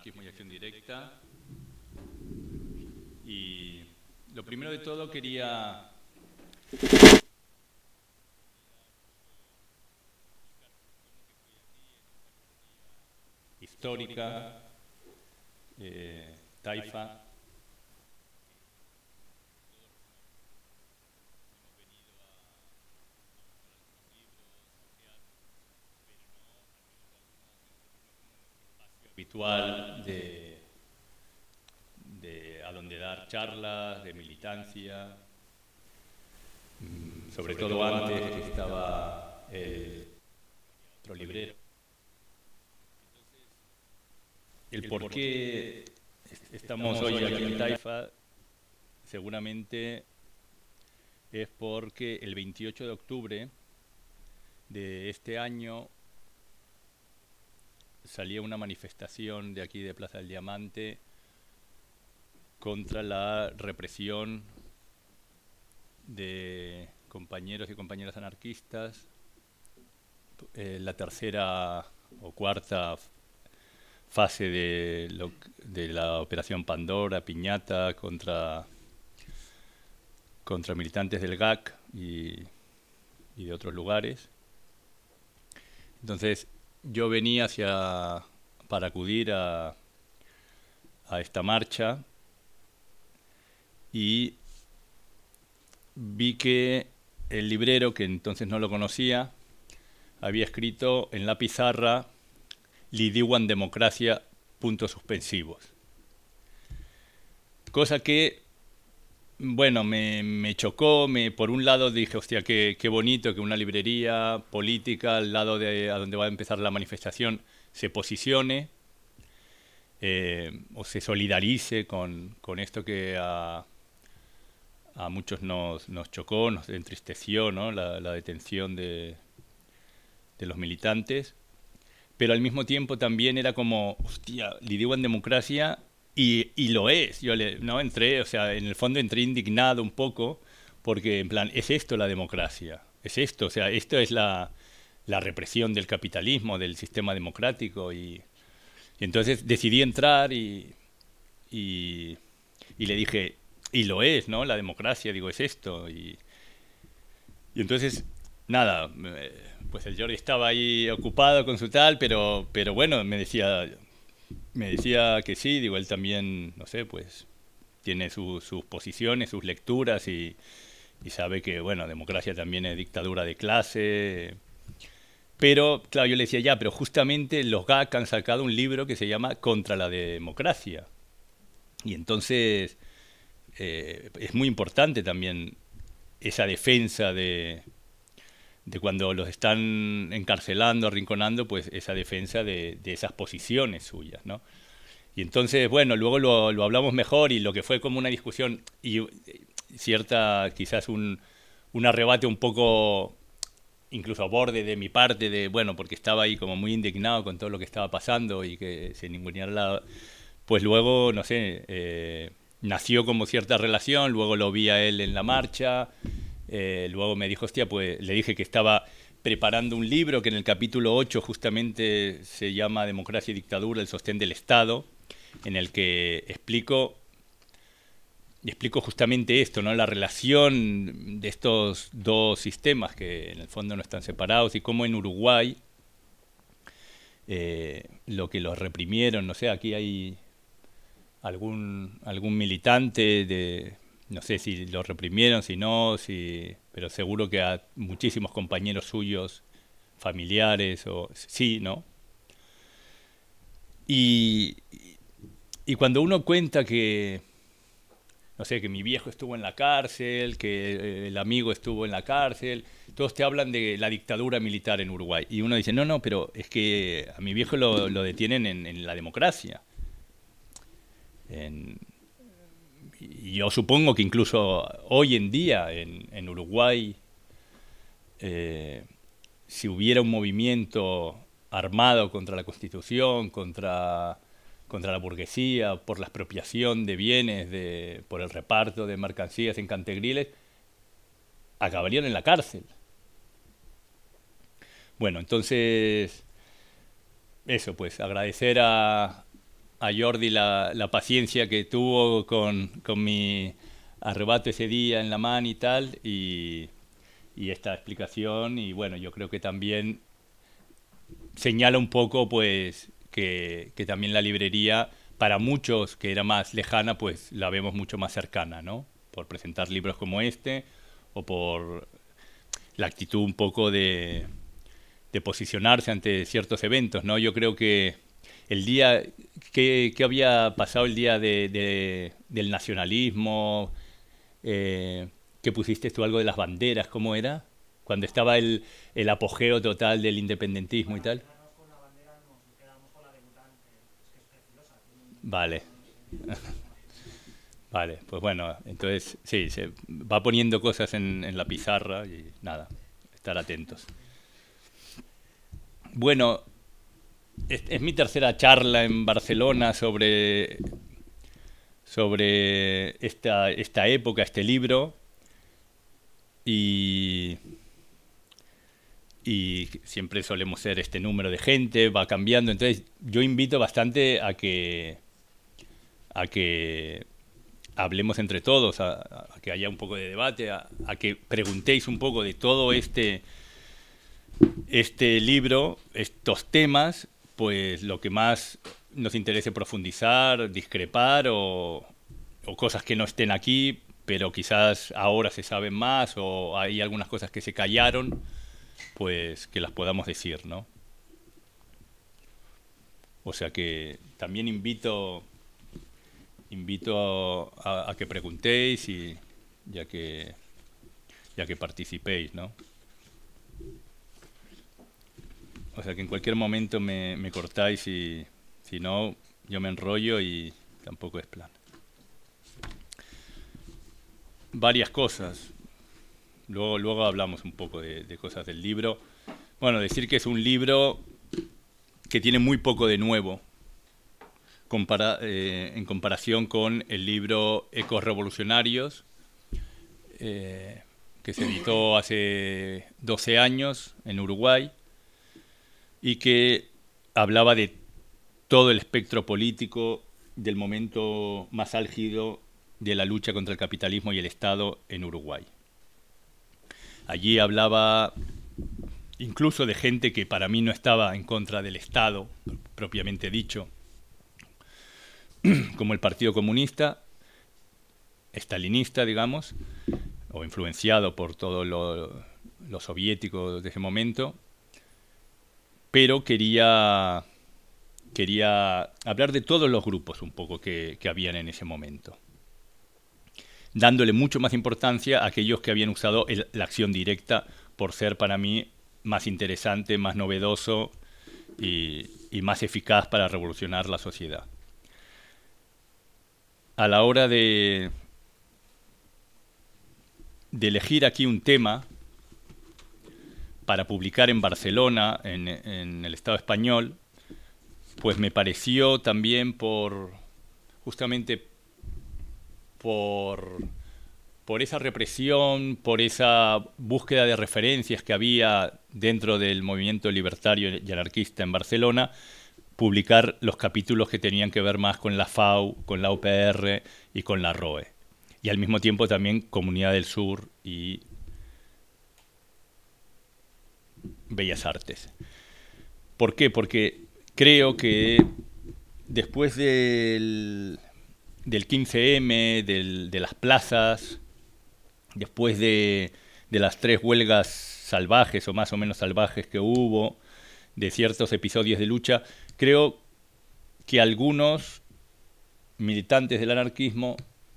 Anarquismo y Acción Directa. Y lo primero de todo quería histórica, Taifa. Habitual de a donde dar charlas de militancia, sobre todo antes que estaba el otro librero. El por qué estamos hoy aquí en Taifa seguramente es porque el 28 de octubre de este año salía una manifestación de aquí de Plaza del Diamante contra la represión de compañeros y compañeras anarquistas, la tercera o cuarta fase de la operación Pandora, Piñata, contra militantes del GAC y de otros lugares. Entonces yo venía para acudir a esta marcha y vi que el librero, que entonces no lo conocía, había escrito en la pizarra Lidiwan democracia, puntos suspensivos. Cosa que, bueno, me chocó. Por un lado dije, hostia, qué bonito que una librería política al lado de a donde va a empezar la manifestación se posicione o se solidarice con esto que a muchos nos chocó, nos entristeció, ¿no? La detención de los militantes. Pero al mismo tiempo también era como, hostia, lidigo en democracia y lo es. Yo no entré, o sea, en el fondo entré indignado un poco porque en plan, es esto la democracia, es esto, o sea, esto es la represión del capitalismo, del sistema democrático y entonces decidí entrar y, y le dije, y lo es, ¿no? La democracia, digo, es esto y entonces, nada, pues el Jordi estaba ahí ocupado con su tal, pero bueno, me decía que sí, digo, él también, no sé, pues tiene sus posiciones, sus lecturas y sabe que, bueno, democracia también es dictadura de clase. Pero, claro, yo le decía, ya, pero justamente los GAC han sacado un libro que se llama Contra la democracia. Y entonces es muy importante también esa defensa de cuando los están encarcelando, arrinconando, pues esa defensa de esas posiciones suyas, ¿no? Y entonces, bueno, luego lo hablamos mejor y lo que fue como una discusión y cierta, quizás un arrebate un poco, incluso a borde de mi parte, bueno, porque estaba ahí como muy indignado con todo lo que estaba pasando y que se ninguneara pues luego, no sé, nació como cierta relación, luego lo vi a él en la marcha, luego me dijo, hostia, pues le dije que estaba preparando un libro que en el capítulo 8 justamente se llama Democracia y Dictadura, el sostén del Estado, en el que explico justamente esto, ¿no? La relación de estos dos sistemas que en el fondo no están separados y cómo en Uruguay lo que los reprimieron, no sé, aquí hay algún militante no sé si lo reprimieron, si no, pero seguro que a muchísimos compañeros suyos, familiares, o sí, ¿no? Y, y cuando uno cuenta que, no sé, que mi viejo estuvo en la cárcel, que el amigo estuvo en la cárcel, todos te hablan de la dictadura militar en Uruguay. Y uno dice, no, pero es que a mi viejo lo detienen en la democracia. En, y yo supongo que incluso hoy en día en Uruguay, eh, si hubiera un movimiento armado contra la Constitución, contra la burguesía, por la expropiación de bienes, por el reparto de mercancías en cantegriles, acabarían en la cárcel. Bueno, entonces, eso, pues agradecer a Jordi la paciencia que tuvo con mi arrebato ese día en la mano y tal, y esta explicación, y bueno, yo creo que también señala un poco pues que también la librería, para muchos que era más lejana, pues la vemos mucho más cercana, ¿no? Por presentar libros como este, o por la actitud un poco de posicionarse ante ciertos eventos, ¿no? Yo creo que el día que había pasado el día del nacionalismo, que pusiste tú algo de las banderas, ¿cómo era? Cuando estaba el apogeo total del independentismo y tal. Vale, vale, pues bueno, entonces sí, se va poniendo cosas en la pizarra y nada, estar atentos. Bueno, es mi tercera charla en Barcelona sobre esta época, este libro, y, y siempre solemos ser este número de gente, va cambiando, entonces yo invito bastante a que hablemos entre todos, a que haya un poco de debate, a que preguntéis un poco de todo este libro, estos temas, pues lo que más nos interese profundizar, discrepar o cosas que no estén aquí, pero quizás ahora se saben más o hay algunas cosas que se callaron, pues que las podamos decir, ¿no? O sea que también invito a que preguntéis y ya que ya que participéis, ¿no? O sea que en cualquier momento me cortáis y si no, yo me enrollo y tampoco es plan. Varias cosas. Luego hablamos un poco de cosas del libro. Bueno, decir que es un libro que tiene muy poco de nuevo en comparación con el libro Ecos Revolucionarios, que se editó hace 12 años en Uruguay y que hablaba de todo el espectro político del momento más álgido de la lucha contra el capitalismo y el Estado en Uruguay. Allí hablaba incluso de gente que para mí no estaba en contra del Estado, propiamente dicho, como el Partido Comunista, estalinista, digamos, o influenciado por todo lo soviético de ese momento, pero quería hablar de todos los grupos un poco que habían en ese momento, dándole mucho más importancia a aquellos que habían usado la acción directa por ser para mí más interesante, más novedoso y más eficaz para revolucionar la sociedad. A la hora de elegir aquí un tema para publicar en Barcelona, en el Estado español, pues me pareció también justamente por esa represión, por esa búsqueda de referencias que había dentro del movimiento libertario y anarquista en Barcelona, publicar los capítulos que tenían que ver más con la FAU, con la UPR y con la ROE. Y al mismo tiempo también Comunidad del Sur y Bellas Artes. ¿Por qué? Porque creo que después del 15M, de las plazas, después de las 3 huelgas salvajes o más o menos salvajes que hubo, de ciertos episodios de lucha, creo que algunos militantes del anarquismo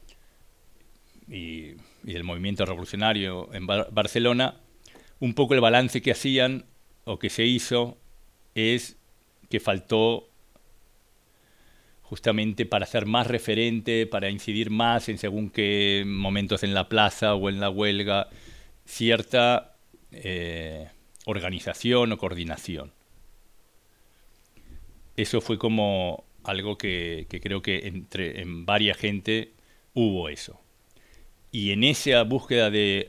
y del movimiento revolucionario en Barcelona, un poco el balance que hacían o que se hizo es que faltó justamente para ser más referente, para incidir más en según qué momentos en la plaza o en la huelga, cierta organización o coordinación. Eso fue como algo que creo que en varias gente hubo eso. Y en esa búsqueda de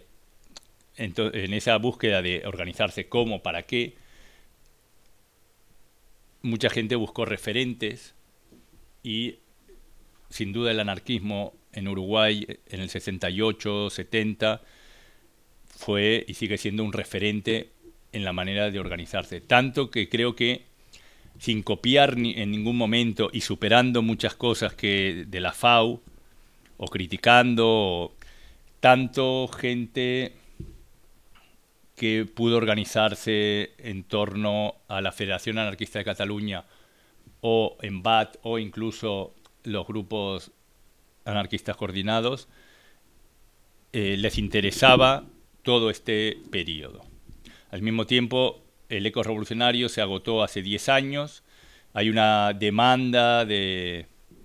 organizarse cómo, para qué, mucha gente buscó referentes y sin duda el anarquismo en Uruguay en el 68, 70 fue y sigue siendo un referente en la manera de organizarse. Tanto que creo que sin copiar en ningún momento y superando muchas cosas que de la FAU o criticando, tanto gente que pudo organizarse en torno a la Federación Anarquista de Cataluña o en BAT o incluso los grupos anarquistas coordinados, les interesaba todo este periodo. Al mismo tiempo, el eco revolucionario se agotó hace 10 años, hay una demanda de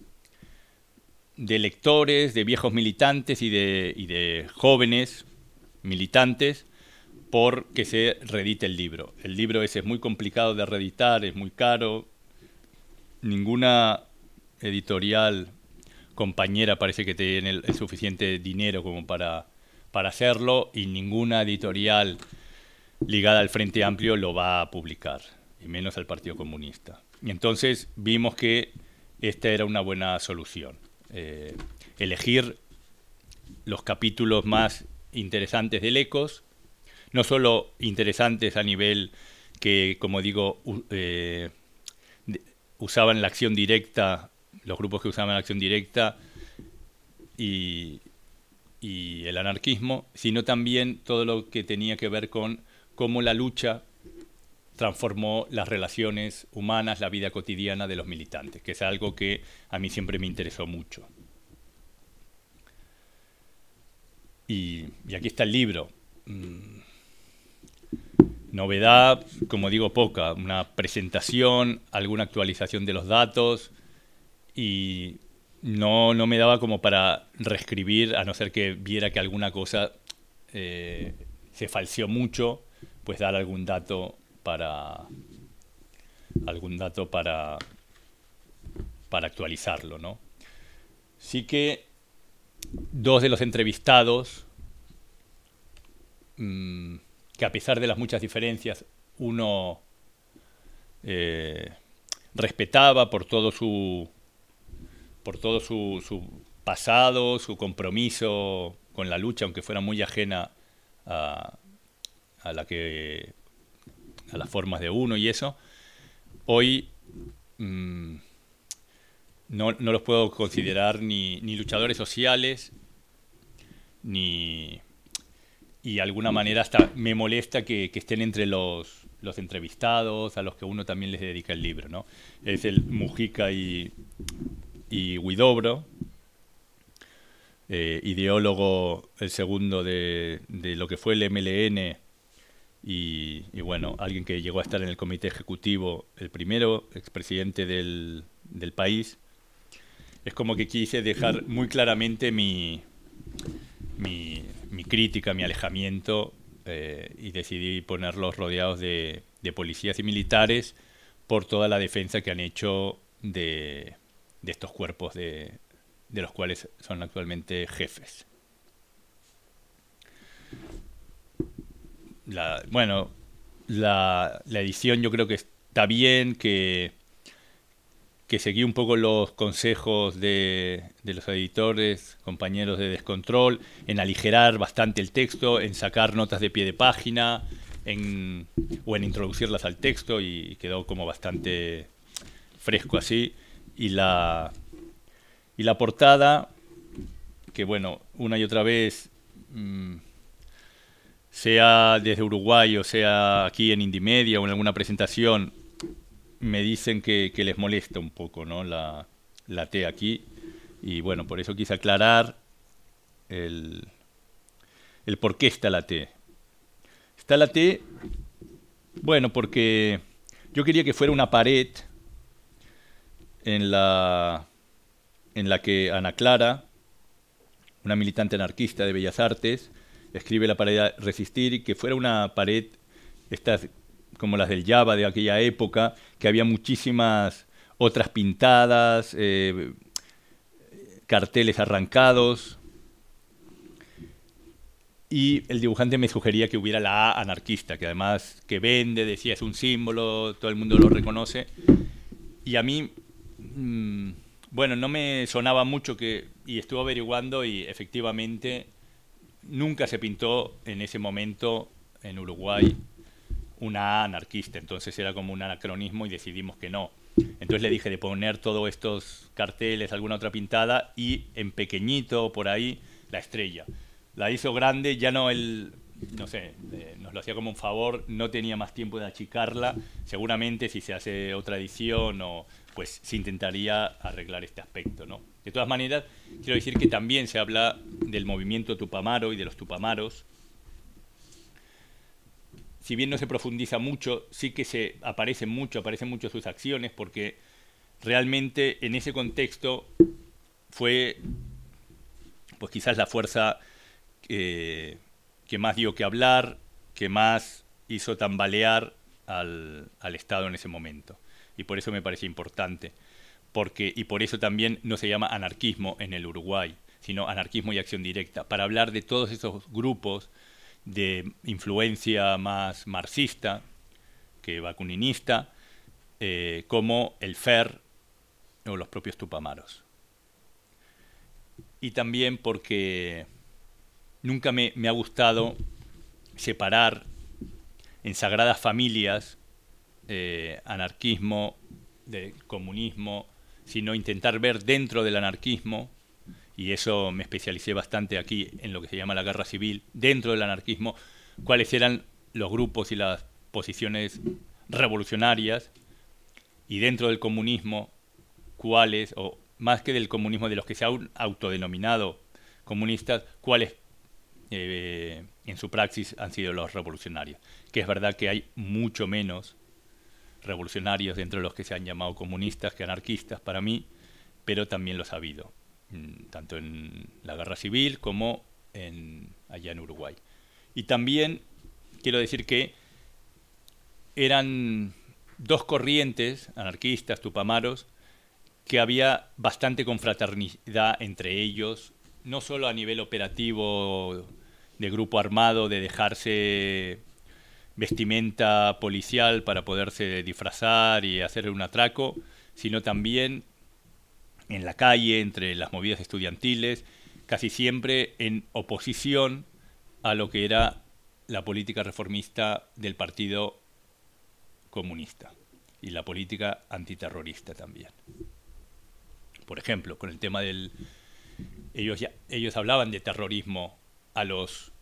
lectores, de viejos militantes y de jóvenes militantes por que se reedite el libro. El libro ese es muy complicado de reeditar, es muy caro. Ninguna editorial compañera parece que tiene el suficiente dinero como para hacerlo, y ninguna editorial ligada al Frente Amplio lo va a publicar, y menos al Partido Comunista. Y entonces vimos que esta era una buena solución. Elegir los capítulos más interesantes del ECOS, no solo interesantes a nivel que, como digo, usaban la acción directa, los grupos que usaban la acción directa y el anarquismo, sino también todo lo que tenía que ver con cómo la lucha transformó las relaciones humanas, la vida cotidiana de los militantes, que es algo que a mí siempre me interesó mucho. Y aquí está el libro. Novedad, como digo, poca. Una presentación, alguna actualización de los datos, y no me daba como para reescribir, a no ser que viera que alguna cosa se falseó mucho, pues dar algún dato para actualizarlo, ¿no? Sí que dos de los entrevistados, que a pesar de las muchas diferencias, uno respetaba por todo su pasado, su compromiso con la lucha, aunque fuera muy ajena a las formas de uno y eso. Hoy no los puedo considerar ni luchadores sociales, y de alguna manera hasta me molesta que estén entre los entrevistados a los que uno también les dedica el libro, ¿no? Es el Mujica y Huidobro, ideólogo, el segundo de lo que fue el MLN, y bueno, alguien que llegó a estar en el comité ejecutivo, el primero expresidente del país. Es como que quise dejar muy claramente mi crítica, mi alejamiento, y decidí ponerlos rodeados de policías y militares por toda la defensa que han hecho de estos cuerpos de los cuales son actualmente jefes. La edición yo creo que está bien, que seguí un poco los consejos de los editores, compañeros de Descontrol, en aligerar bastante el texto, en sacar notas de pie de página, o en introducirlas al texto, y quedó como bastante fresco así. Y la portada, que bueno, una y otra vez, sea desde Uruguay o sea aquí en Indymedia o en alguna presentación, me dicen que les molesta un poco, ¿no?, la T aquí. Y bueno, por eso quise aclarar el por qué está la T. Está la T, bueno, porque yo quería que fuera una pared en la que Ana Clara, una militante anarquista de Bellas Artes, escribe la pared a resistir, y que fuera una pared, estas como las del Java de aquella época, que había muchísimas otras pintadas, carteles arrancados, y el dibujante me sugería que hubiera la A anarquista, que además que vende, decía, es un símbolo, todo el mundo lo reconoce, y a mí Bueno, no me sonaba mucho y estuve averiguando y efectivamente nunca se pintó en ese momento en Uruguay una A anarquista, entonces era como un anacronismo y decidimos que no. Entonces le dije de poner todos estos carteles, alguna otra pintada y en pequeñito por ahí la estrella. La hizo grande, ya no el, no sé, nos lo hacía como un favor, no tenía más tiempo de achicarla. Seguramente si se hace otra edición o pues se intentaría arreglar este aspecto, ¿no? De todas maneras, quiero decir que también se habla del movimiento Tupamaro y de los Tupamaros. Si bien no se profundiza mucho, sí que aparecen mucho sus acciones, porque realmente en ese contexto fue pues quizás la fuerza que más dio que hablar, que más hizo tambalear al Estado en ese momento. Y por eso me parece importante. Y por eso también no se llama anarquismo en el Uruguay, sino anarquismo y acción directa, para hablar de todos esos grupos de influencia más marxista que bakuninista, como el FER o los propios Tupamaros. Y también porque nunca me ha gustado separar en sagradas familias anarquismo de comunismo, sino intentar ver dentro del anarquismo, y eso me especialicé bastante aquí en lo que se llama la guerra civil, dentro del anarquismo, cuáles eran los grupos y las posiciones revolucionarias, y dentro del comunismo, cuáles, o más que del comunismo, de los que se han autodenominado comunistas, cuáles en su praxis han sido los revolucionarios. Que es verdad que hay mucho menos revolucionarios dentro de los que se han llamado comunistas que anarquistas para mí, pero también los ha habido, tanto en la guerra civil como allá en Uruguay. Y también quiero decir que eran dos corrientes, anarquistas, tupamaros, que había bastante confraternidad entre ellos, no solo a nivel operativo de grupo armado, de dejarse vestimenta policial para poderse disfrazar y hacer un atraco, sino también en la calle, entre las movidas estudiantiles, casi siempre en oposición a lo que era la política reformista del Partido Comunista y la política antiterrorista también. Por ejemplo, con el tema del... ellos hablaban de terrorismo a los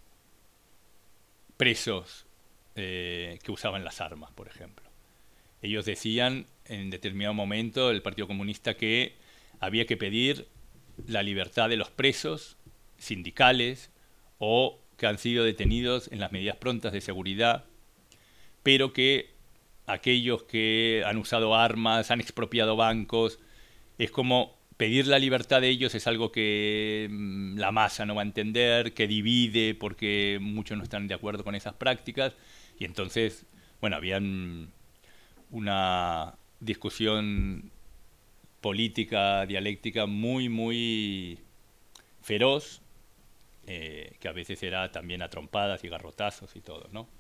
presos que usaban las armas, por ejemplo. Ellos decían en determinado momento, el Partido Comunista, que había que pedir la libertad de los presos sindicales o que han sido detenidos en las medidas prontas de seguridad, pero que aquellos que han usado armas, han expropiado bancos, es como pedir la libertad de ellos es algo que la masa no va a entender, que divide porque muchos no están de acuerdo con esas prácticas, y entonces, bueno, habían una discusión política, dialéctica muy, muy feroz, que a veces era también a trompadas y garrotazos y todo, ¿no?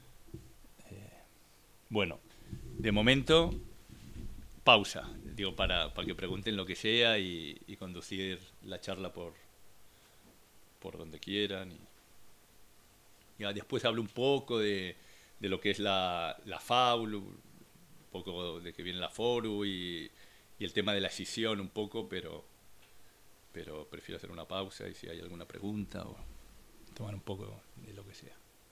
Bueno, de momento, pausa, digo, para que pregunten lo que sea y conducir la charla por donde quieran. Y ya después hablo un poco de lo que es la FAUL, un poco de que viene la FORU y el tema de la escisión un poco, pero prefiero hacer una pausa y si hay alguna pregunta o tomar un poco de lo que sea.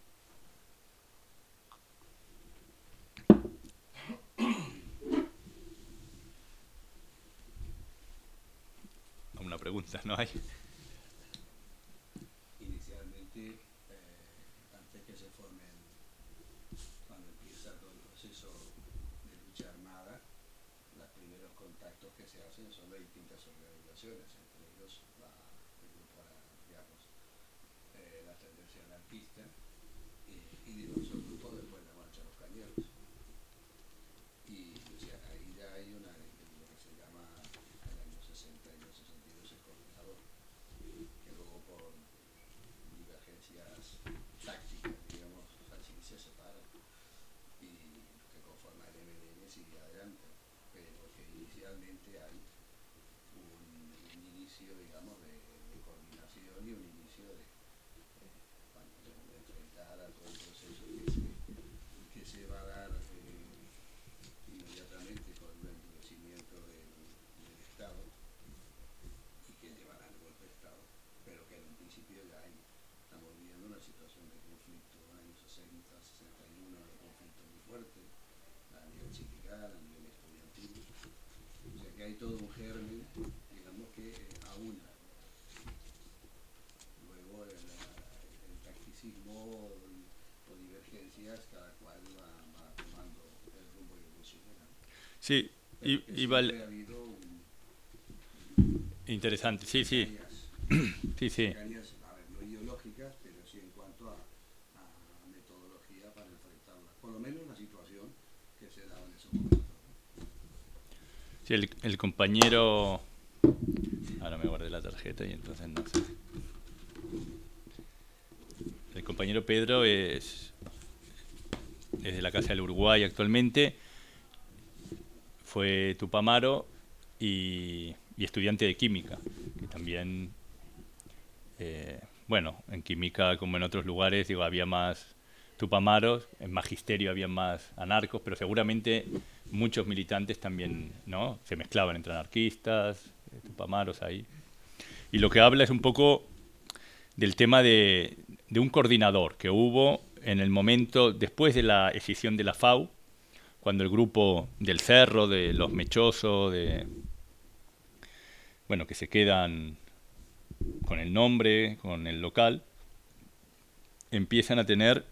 ¿Alguna pregunta? ¿No hay? Inicialmente, antes que se formen, cuando empieza todo el proceso de lucha armada, los primeros contactos que se hacen son de distintas organizaciones, entre ellos el grupo, digamos, la tendencia anarquista y diversos grupos después de la marcha de los cañeros. Y o sea, ahí ya hay lo que se llama en el año 60 y el 62 el coordinador, que luego por divergencias tácticas, digamos, así se separan y que conforma el MDN sigue adelante, pero que inicialmente hay inicio, digamos, de coordinación y un inicio de, bueno, de enfrentar a todo el proceso que se va a dar inmediatamente con el endurecimiento del Estado y que llevará el golpe de Estado, pero que en un principio ya estamos viviendo una situación de conflicto en los años 60, 61, de conflicto muy fuerte a nivel sindical, a nivel estudiantil. O sea que hay todo un germen, digamos, que aúna. Luego el tacticismo o divergencias, cada cual va tomando el rumbo que considera. Sí, Pero que siempre ha habido interesante, sí, sí. Sí, sí. cañas, a ver, no ideológicas, pero sí en cuanto a metodología para enfrentarlas. Por lo menos la situación que se daba en esos momentos. Sí, el compañero... Ahora me guardé la tarjeta y entonces no sé. El compañero Pedro es de la Casa del Uruguay actualmente. Fue tupamaro y estudiante de química, que también, bueno, en química como en otros lugares, digo, había más tupamaros, en magisterio había más anarcos, pero seguramente muchos militantes también, ¿no? Se mezclaban entre anarquistas, tupamaros ahí. Y lo que habla es un poco del tema de un coordinador que hubo en el momento después de la escisión de la FAU, cuando el grupo del Cerro, de los Mechosos, bueno, que se quedan con el nombre, con el local, empiezan a tener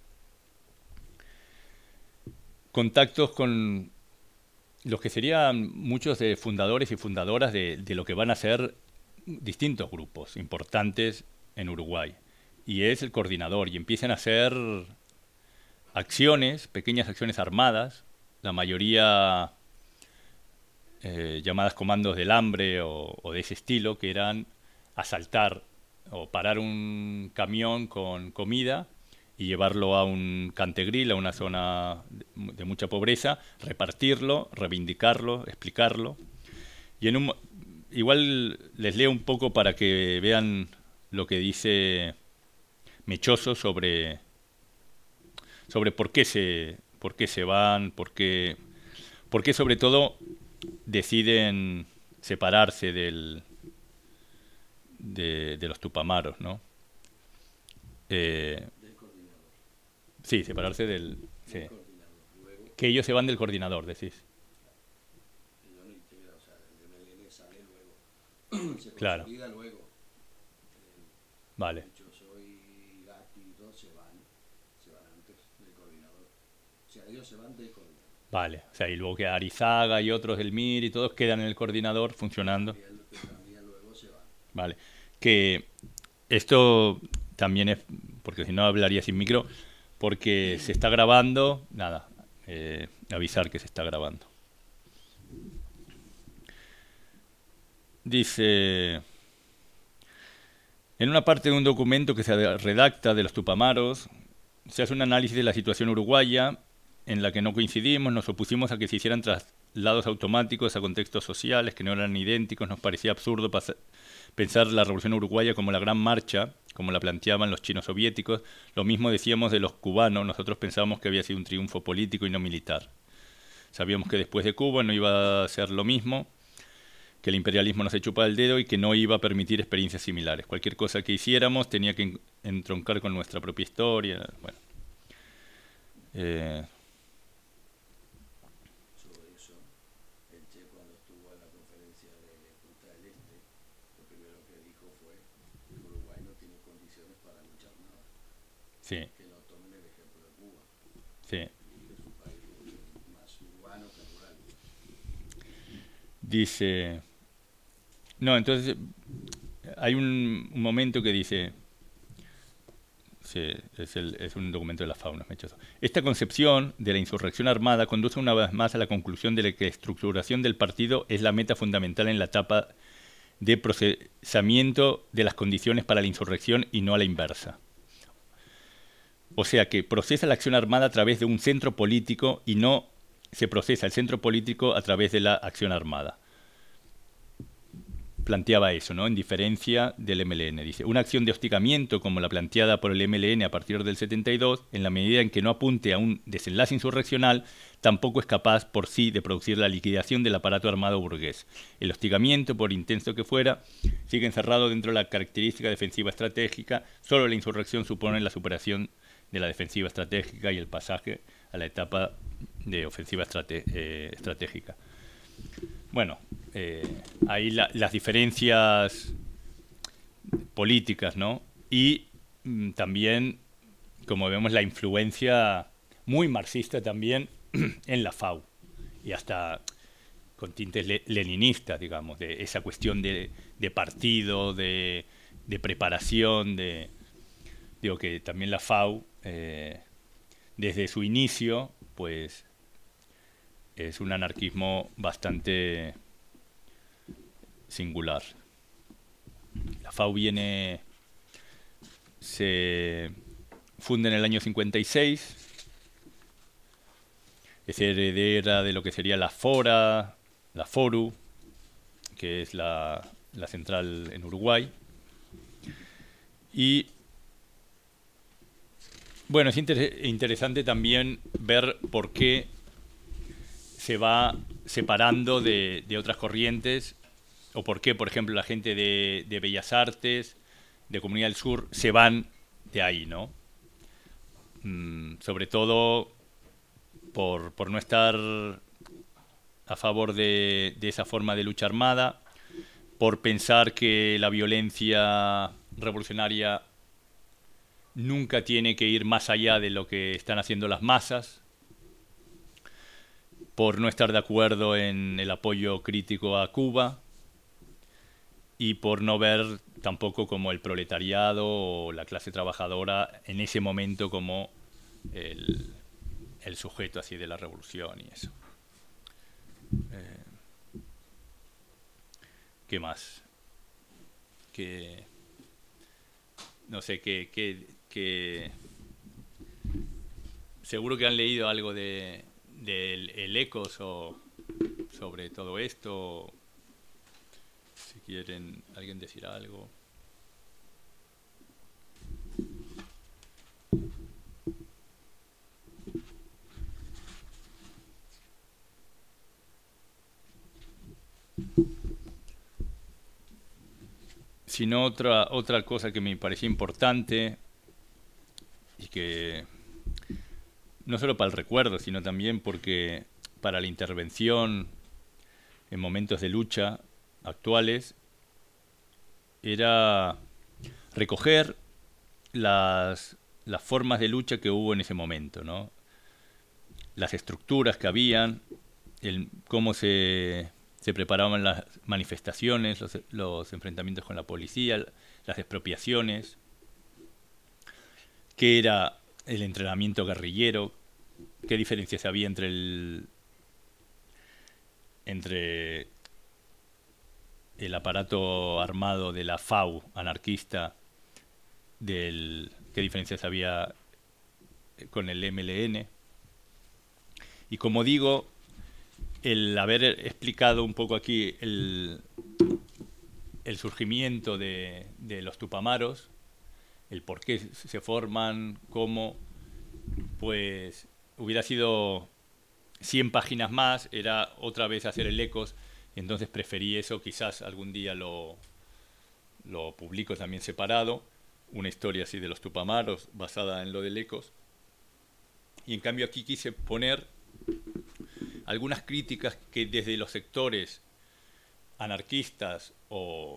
contactos con los que serían muchos de fundadores y fundadoras de lo que van a ser distintos grupos importantes en Uruguay. Y es el coordinador, y empiezan a hacer acciones, pequeñas acciones armadas, la mayoría llamadas comandos del hambre o de ese estilo, que eran asaltar o parar un camión con comida y llevarlo a un cantegril, a una zona de mucha pobreza, repartirlo, reivindicarlo, explicarlo. Y igual les leo un poco para que vean lo que dice Mechoso sobre por qué se van, por qué sobre todo deciden separarse de los tupamaros, ¿no? Del coordinador. Sí, separarse del... Sí. Del coordinador. Luego, Que ellos se van del coordinador, decís. no lo integra, o sea, el MLN sale luego. Se Claro. consolida luego. Vale. Mechoso y Gatti y todos se van antes del coordinador. O sea, ellos se van del coordinador. Vale. O sea, y luego que Arizaga y otros del MIR y todos quedan en el coordinador funcionando. También luego se van. Vale. Que esto también es, porque si no hablaría sin micro, porque se está grabando, nada, avisar que se está grabando. Dice, en una parte de un documento que se redacta de los tupamaros, se hace un análisis de la situación uruguaya, en la que no coincidimos, nos opusimos a que se hicieran traslados automáticos a contextos sociales que no eran idénticos, nos parecía absurdo pensar la revolución uruguaya como la gran marcha, como la planteaban los chinos soviéticos. Lo mismo decíamos de los cubanos, nosotros pensábamos que había sido un triunfo político y no militar. Sabíamos que después de Cuba no iba a ser lo mismo, que el imperialismo nos chupaba el dedo y que no iba a permitir experiencias similares. Cualquier cosa que hiciéramos tenía que entroncar con nuestra propia historia. Bueno. Sobre eso, el Che, cuando estuvo en la conferencia de Punta del Este, lo primero que dijo fue que Uruguay no tiene condiciones para luchar nada. Sí. Que no tomen el ejemplo de Cuba. Sí. Que es un país más urbano que rural. Dice... No, entonces hay un momento que dice... Sí, es un documento de la Fauna, Mechoso. Esta concepción de la insurrección armada conduce una vez más a la conclusión de que la estructuración del partido es la meta fundamental en la etapa de procesamiento de las condiciones para la insurrección y no a la inversa. O sea que procesa la acción armada a través de un centro político y no se procesa el centro político a través de la acción armada. planteaba eso, ¿no? En diferencia del MLN. Dice, una acción de hostigamiento como la planteada por el MLN a partir del 72, en la medida en que no apunte a un desenlace insurreccional, tampoco es capaz por sí de producir la liquidación del aparato armado burgués. El hostigamiento, por intenso que fuera, sigue encerrado dentro de la característica defensiva estratégica. Solo la insurrección supone la superación de la defensiva estratégica y el pasaje a la etapa de ofensiva estratégica. Bueno, ahí las diferencias políticas, ¿no? Y también, como vemos, la influencia muy marxista también en la FAU, y hasta con tintes leninistas, digamos, de esa cuestión de partido, de preparación, digo que también la FAU, desde su inicio, pues es un anarquismo bastante singular. La FAU se funda en el año 56, es heredera de lo que sería la FORA, la FORU, que es la central en Uruguay. Y bueno, es interesante también ver por qué se va separando de otras corrientes, o por qué, por ejemplo, la gente de Bellas Artes, de Comunidad del Sur, se van de ahí, ¿no? Sobre todo por no estar a favor de esa forma de lucha armada, por pensar que la violencia revolucionaria nunca tiene que ir más allá de lo que están haciendo las masas, por no estar de acuerdo en el apoyo crítico a Cuba y por no ver tampoco como el proletariado o la clase trabajadora en ese momento como el sujeto así de la revolución y eso. ¿Qué más? No sé, seguro que han leído algo del Ecos sobre todo esto. Si quieren alguien decir algo. Sino otra cosa que me parecía importante y que no solo para el recuerdo, sino también porque para la intervención en momentos de lucha actuales, era recoger las formas de lucha que hubo en ese momento, ¿no? Las estructuras que habían, cómo se preparaban las manifestaciones, los enfrentamientos con la policía, las expropiaciones, qué era el entrenamiento guerrillero, qué diferencias había entre el aparato armado de la FAU anarquista, qué diferencias había con el MLN. Y como digo, el haber explicado un poco aquí el surgimiento de los Tupamaros, el por qué se forman, cómo, pues hubiera sido 100 páginas más, era otra vez hacer el Ecos, y entonces preferí eso, quizás algún día lo publico también separado, una historia así de los Tupamaros basada en lo del Ecos. Y en cambio aquí quise poner algunas críticas que desde los sectores anarquistas o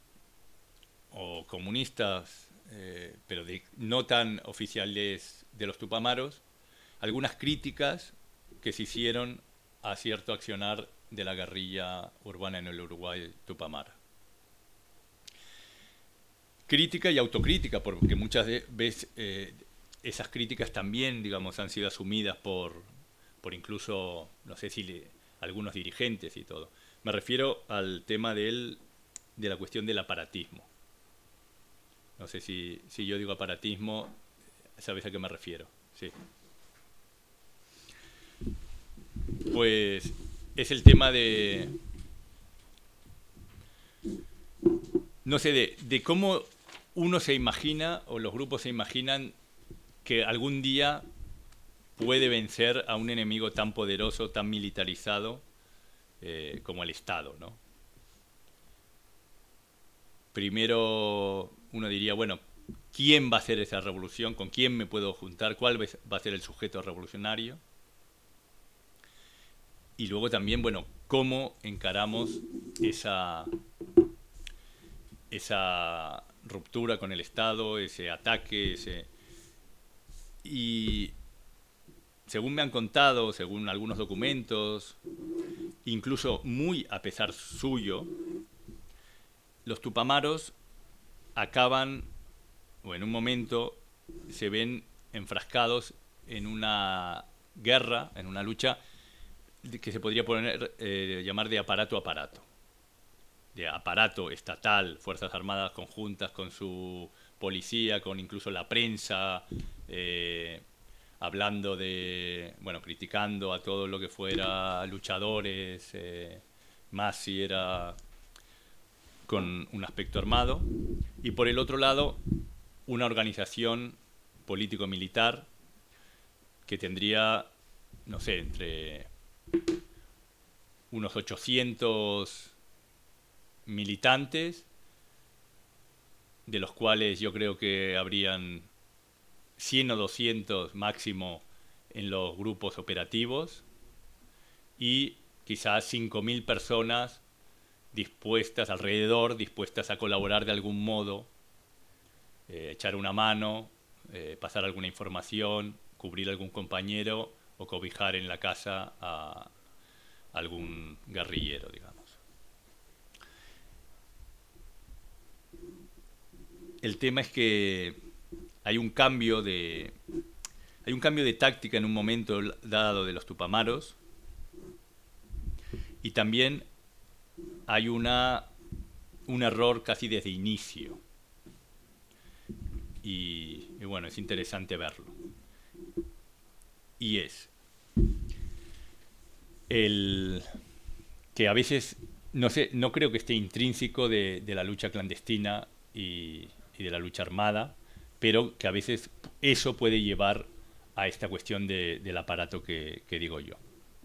comunistas, pero no tan oficiales de los Tupamaros, algunas críticas que se hicieron a cierto accionar de la guerrilla urbana en el Uruguay Tupamara. Crítica y autocrítica, porque muchas veces esas críticas también, digamos, han sido asumidas por incluso, no sé si algunos dirigentes y todo. Me refiero al tema de la cuestión del aparatismo. No sé si yo digo aparatismo, ¿sabes a qué me refiero? Sí. Pues es el tema de no sé, de cómo uno se imagina o los grupos se imaginan que algún día puede vencer a un enemigo tan poderoso, tan militarizado como el Estado, ¿no? Primero uno diría, bueno, ¿quién va a hacer esa revolución? ¿Con quién me puedo juntar? ¿Cuál va a ser el sujeto revolucionario? Y luego también, bueno, ¿cómo encaramos esa ruptura con el Estado, ese ataque, Y según me han contado, según algunos documentos, incluso muy a pesar suyo, los tupamaros acaban, o en un momento, se ven enfrascados en una guerra, en una lucha que se podría llamar de aparato a aparato. De aparato estatal, Fuerzas Armadas conjuntas con su policía, con incluso la prensa, hablando bueno, criticando a todo lo que fuera luchadores, más si era con un aspecto armado, y por el otro lado, una organización político-militar que tendría, no sé, entre unos 800 militantes, de los cuales yo creo que habrían 100 o 200 máximo en los grupos operativos y quizás 5.000 personas dispuestas a colaborar de algún modo, echar una mano, pasar alguna información, cubrir a algún compañero o cobijar en la casa a algún guerrillero, digamos. El tema es que hay un cambio de táctica en un momento dado de los tupamaros, y también hay un error casi desde inicio, y bueno, es interesante verlo, y es que a veces no creo que esté intrínseco de la lucha clandestina y de la lucha armada, pero que a veces eso puede llevar a esta cuestión del aparato que digo yo.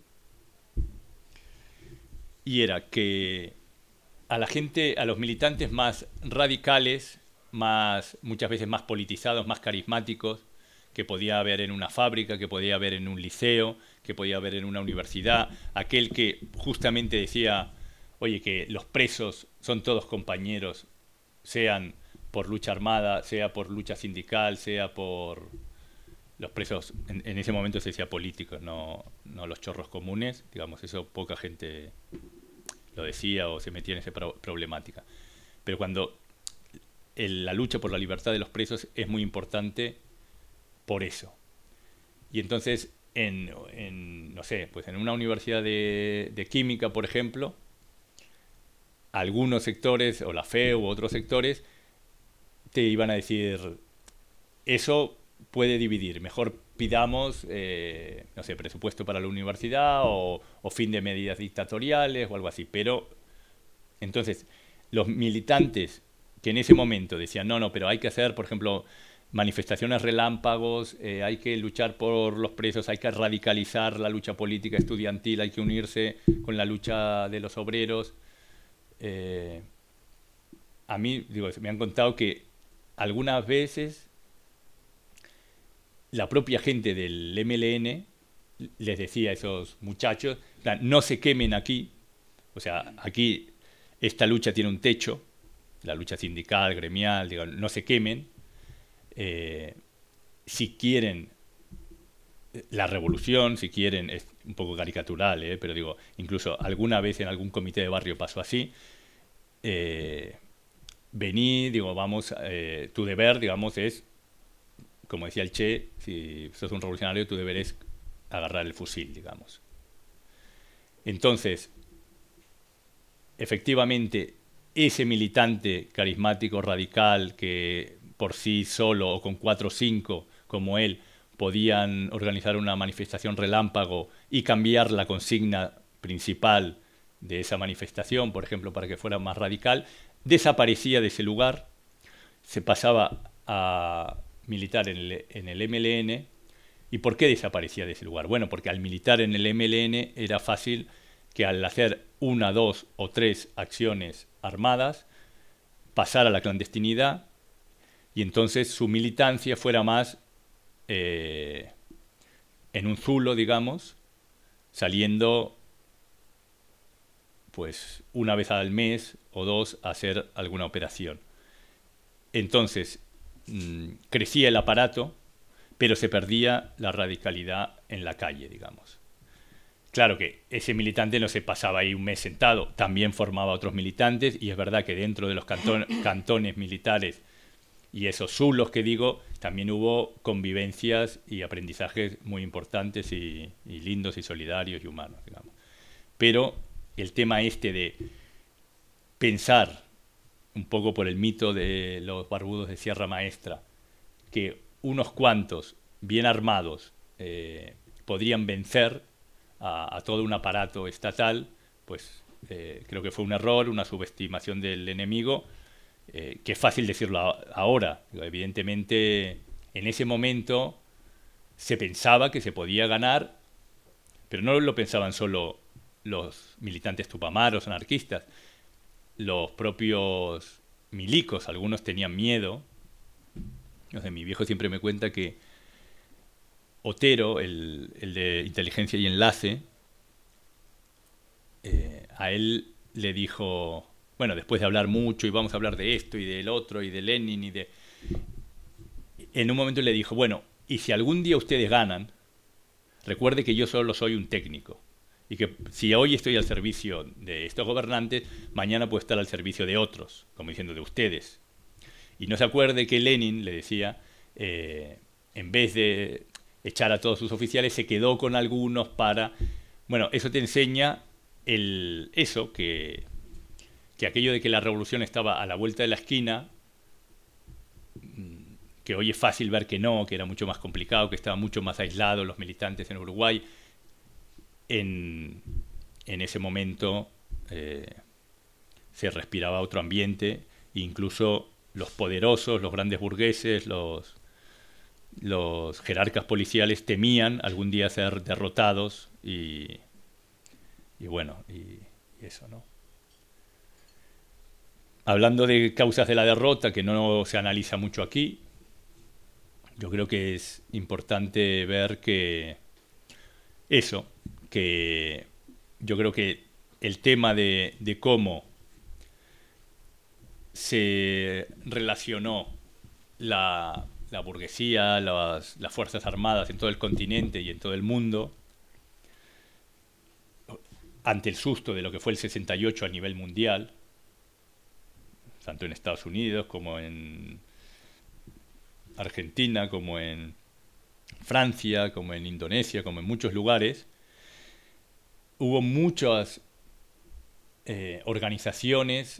Y era que a la gente, a los militantes más radicales, muchas veces más politizados, más carismáticos, que podía haber en una fábrica, que podía haber en un liceo, que podía haber en una universidad, aquel que justamente decía, oye, que los presos son todos compañeros, sean por lucha armada, sea por lucha sindical, sea por los presos, en ese momento se decía políticos, no los chorros comunes, digamos, eso poca gente lo decía o se metía en esa problemática. Pero cuando la lucha por la libertad de los presos es muy importante por eso. Y entonces, no sé, pues en una universidad de química, por ejemplo, algunos sectores, o la FE u otros sectores, te iban a decir, eso puede dividir, mejor pidamos, no sé, presupuesto para la universidad o fin de medidas dictatoriales o algo así. Pero entonces los militantes que en ese momento decían, no, pero hay que hacer, por ejemplo, manifestaciones relámpagos, hay que luchar por los presos, hay que radicalizar la lucha política estudiantil, hay que unirse con la lucha de los obreros. A mí, me han contado que algunas veces la propia gente del MLN les decía a esos muchachos, no se quemen aquí, o sea, aquí esta lucha tiene un techo, la lucha sindical, gremial, no se quemen, si quieren la revolución, si quieren, es un poco caricatural, pero incluso alguna vez en algún comité de barrio pasó así, vení, vamos, tu deber, digamos, es, como decía el Che, si sos un revolucionario, tu deber es agarrar el fusil, digamos. Entonces, efectivamente, ese militante carismático, radical, que por sí solo o con 4 o 5, como él, podían organizar una manifestación relámpago y cambiar la consigna principal de esa manifestación, por ejemplo, para que fuera más radical, desaparecía de ese lugar, se pasaba a militar en el MLN. ¿Y por qué desaparecía de ese lugar? Bueno, porque al militar en el MLN era fácil que al hacer una, dos o tres acciones armadas pasara a la clandestinidad y entonces su militancia fuera más en un zulo, digamos, saliendo pues una vez al mes o dos a hacer alguna operación. Entonces crecía el aparato, pero se perdía la radicalidad en la calle, digamos. Claro que ese militante no se pasaba ahí un mes sentado, también formaba otros militantes y es verdad que dentro de los cantones militares y esos zulos que digo, también hubo convivencias y aprendizajes muy importantes y lindos y solidarios y humanos, digamos. Pero el tema este de pensar, un poco por el mito de los barbudos de Sierra Maestra, que unos cuantos bien armados podrían vencer a todo un aparato estatal, pues creo que fue un error, una subestimación del enemigo, que es fácil decirlo ahora. Evidentemente, en ese momento se pensaba que se podía ganar, pero no lo pensaban solo los militantes tupamaros, anarquistas, los propios milicos, algunos tenían miedo. O sea, mi viejo siempre me cuenta que Otero, el de inteligencia y enlace, a él le dijo, bueno, después de hablar mucho y vamos a hablar de esto y del otro y de Lenin en un momento le dijo, bueno, y si algún día ustedes ganan, recuerde que yo solo soy un técnico y que si hoy estoy al servicio de estos gobernantes, mañana puedo estar al servicio de otros, como diciendo de ustedes. Y no se acuerde que Lenin le decía, en vez de echar a todos sus oficiales, se quedó con algunos para... Bueno, eso te enseña que aquello de que la revolución estaba a la vuelta de la esquina, que hoy es fácil ver que no, que era mucho más complicado, que estaban mucho más aislados los militantes en Uruguay, en ese momento se respiraba otro ambiente, incluso los poderosos, los grandes burgueses, los jerarcas policiales temían algún día ser derrotados y eso, ¿no? Hablando de causas de la derrota, que no se analiza mucho aquí, yo creo que es importante ver que yo creo que el tema de cómo se relacionó la burguesía, las fuerzas armadas en todo el continente y en todo el mundo, ante el susto de lo que fue el 68 a nivel mundial, tanto en Estados Unidos como en Argentina, como en Francia, como en Indonesia, como en muchos lugares, hubo muchas organizaciones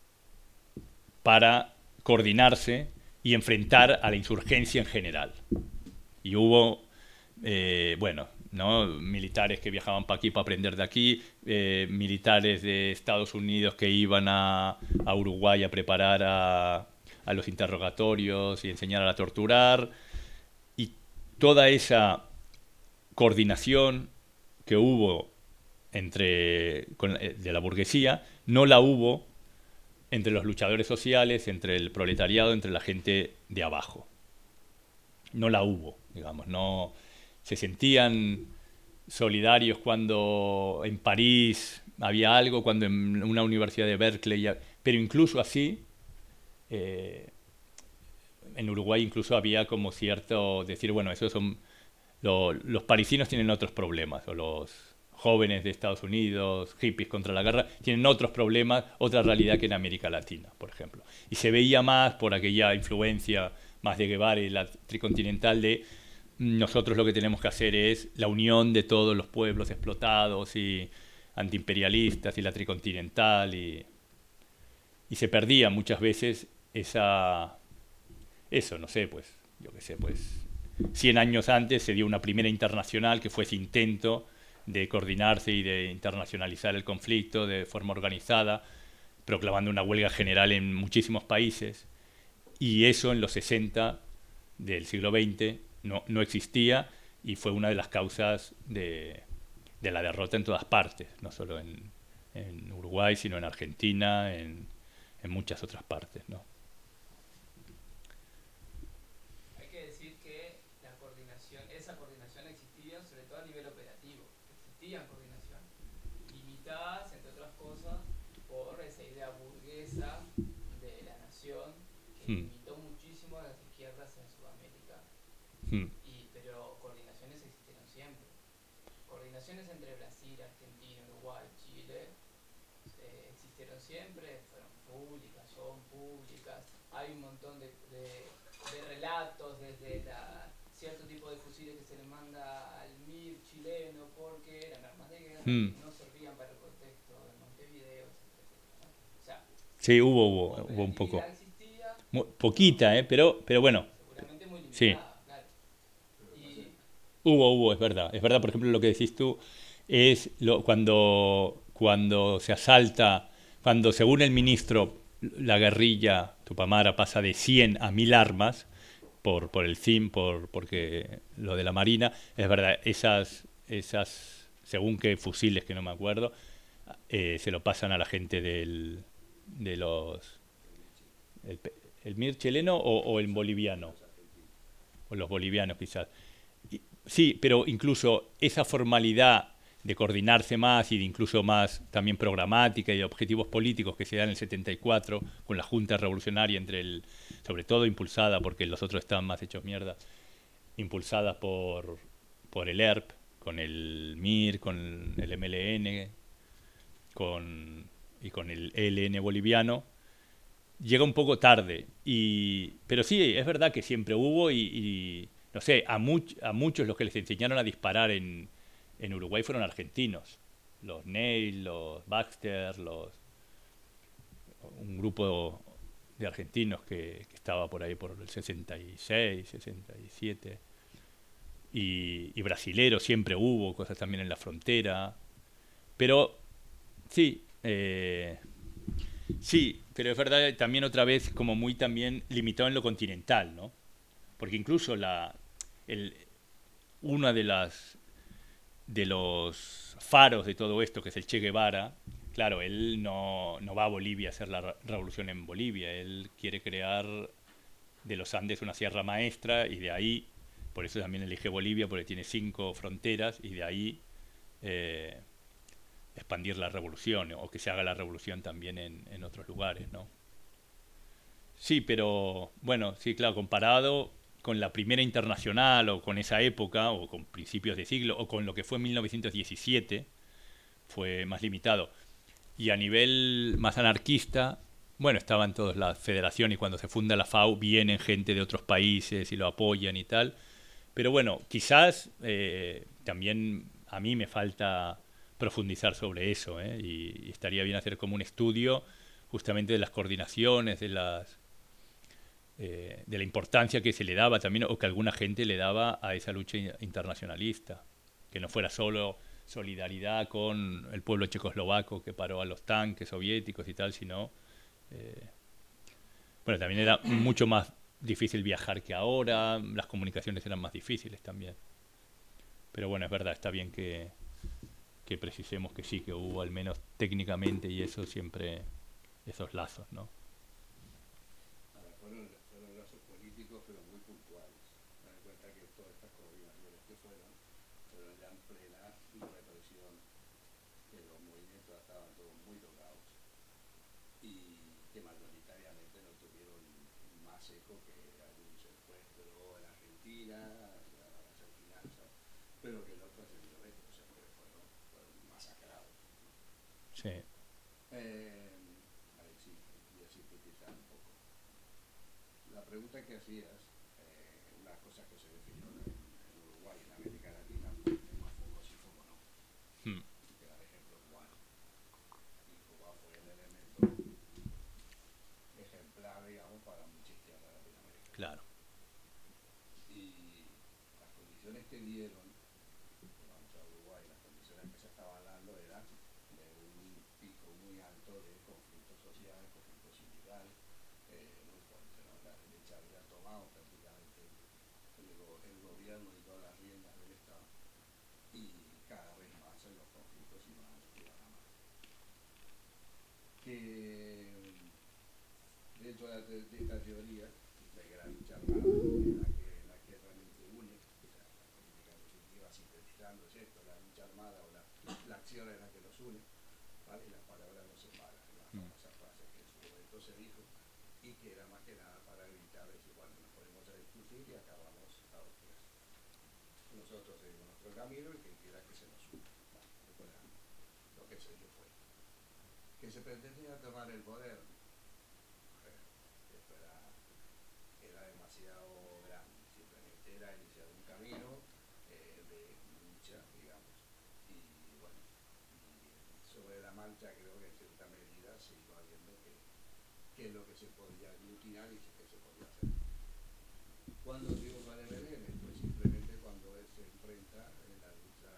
para coordinarse y enfrentar a la insurgencia en general. Y hubo, ¿no? Militares que viajaban para aquí para aprender de aquí, militares de Estados Unidos que iban a Uruguay a preparar a los interrogatorios y enseñar a torturar, y toda esa coordinación que hubo de la burguesía no la hubo entre los luchadores sociales, entre el proletariado, entre la gente de abajo. No la hubo, digamos, no se sentían solidarios cuando en París había algo, cuando en una universidad de Berkeley, pero incluso así, en Uruguay incluso había como cierto decir, bueno, esos son los parisinos tienen otros problemas, o los jóvenes de Estados Unidos, hippies contra la guerra, tienen otros problemas, otra realidad que en América Latina, por ejemplo. Y se veía más por aquella influencia más de Guevara y la tricontinental de nosotros lo que tenemos que hacer es la unión de todos los pueblos explotados y antiimperialistas y la tricontinental y se perdía muchas veces no sé, pues, yo qué sé, pues 100 años antes se dio una primera internacional que fue ese intento de coordinarse y de internacionalizar el conflicto de forma organizada, proclamando una huelga general en muchísimos países. Y eso en los 60 del siglo XX no existía y fue una de las causas de la derrota en todas partes, no solo en Uruguay, sino en Argentina, en muchas otras partes, ¿no? Hay que decir que la coordinación, esa coordinación existía sobre todo a nivel operativo. Existían coordinación, limitadas, entre otras cosas, por esa idea burguesa de la nación que Hmm. limitó muchísimo a las izquierdas en Sudamérica. Hmm. Pero coordinaciones existieron siempre. Coordinaciones entre Brasil, Argentina, Uruguay, Chile existieron siempre, fueron públicas, son públicas. Hay un montón de relatos desde cierto tipo de fusiles que se le manda al MIR chileno porque eran armas de guerra Hmm. que no servían para el contexto de Montevideo, etcétera, etcétera, ¿no? O sea, Sí, hubo un poco. existía, Poquita, pero bueno, seguramente muy sí. limitada, claro. Y Es verdad. Es verdad, por ejemplo, lo que decís tú es cuando se asalta, cuando según el ministro la guerrilla Tupamara pasa de 100 a 1000 armas por el CIM, porque lo de la Marina, es verdad, según qué fusiles que no me acuerdo, se lo pasan a la gente de los... El, el MIR chileno o el boliviano, o los bolivianos quizás. Sí, pero incluso esa formalidad de coordinarse más y de incluso más también programática y de objetivos políticos que se da en el 74 con la Junta Revolucionaria sobre todo impulsada porque los otros estaban más hechos mierda, impulsada por el ERP, con el MIR, con el MLN y con el ELN boliviano, llega un poco tarde. Pero sí, es verdad que siempre hubo no sé, a muchos los que les enseñaron a disparar en Uruguay fueron argentinos. Los Neil, los Baxter, un grupo de argentinos que estaba por ahí por el 66, 67. Y brasileros siempre hubo, cosas también en la frontera. Pero sí, sí, pero es verdad también otra vez como muy también limitado en lo continental, ¿no? Porque incluso el, una de los faros de todo esto, que es el Che Guevara, claro, él no va a Bolivia a hacer la revolución en Bolivia, él quiere crear de los Andes una sierra maestra y de ahí, por eso también elige Bolivia, porque tiene 5 fronteras y de ahí eh, expandir la revolución o que se haga la revolución también en otros lugares, ¿no? Sí, pero bueno, sí, claro, comparado con la primera internacional o con esa época o con principios de siglo o con lo que fue 1917, fue más limitado. Y a nivel más anarquista, bueno, estaban todas las federaciones y cuando se funda la FAU vienen gente de otros países y lo apoyan y tal. Pero bueno, quizás también a mí me falta profundizar sobre eso, ¿eh? Y estaría bien hacer como un estudio justamente de las coordinaciones, de la importancia que se le daba también o que alguna gente le daba a esa lucha internacionalista, que no fuera solo solidaridad con el pueblo checoslovaco que paró a los tanques soviéticos y tal, sino bueno, también era mucho más difícil viajar que ahora, las comunicaciones eran más difíciles también. Pero bueno, es verdad, está bien que precisemos que sí, que hubo al menos técnicamente y eso siempre, esos lazos, ¿no? Ahora, fueron lazos políticos, pero muy puntuales. Me doy cuenta que todas estas coordinaciones que fueron ya en plena represión, que los movimientos estaban todos muy tocados y que mayoritariamente no tuvieron más eco que algún secuestro en Argentina, a hacer finanzas, pero que el otro se dio esto, o sea, porque fueron masacrados, ¿no? Sí. A ver si voy a sintetizar un poco. La pregunta que hacías, una de las cosas que se definió en Uruguay y en América Latina fue el tema foco sí, foco no, Hmm. que era el ejemplo cubano. Y Cuba fue el elemento ejemplar, digamos, para mucha izquierda de Latinoamérica. Claro. Y las condiciones que dieron, vamos a Uruguay, las condiciones momento de conflicto social, conflicto sindical, muy fuerte, ¿no? La derecha había tomado prácticamente el gobierno y todas las riendas del Estado, y cada vez más los conflictos iban a más. Que dentro de esta teoría de que la lucha armada es la que realmente une, o sea, la política en definitiva, sintetizando, es esto, la lucha armada o la acción es la que nos une, ¿vale? Y las palabras nos separan, la famosa frase que en su momento se dijo, y que era más que nada para evitar decir, bueno, nos ponemos a discutir y acabamos a hostias. Nosotros seguimos nuestro camino y quien quiera que se nos una. Bueno, esto era lo que se dio fue. Que se pretendía tomar el poder, esto era demasiado grande, simplemente era iniciar un camino de lucha, digamos, y bueno, y sobre la marcha creo que en cierta medida se iba viendo qué es lo que se podía aglutinar y qué se podía hacer. ¿Cuándo triunfa el MLN? Pues simplemente cuando él se enfrenta en la lucha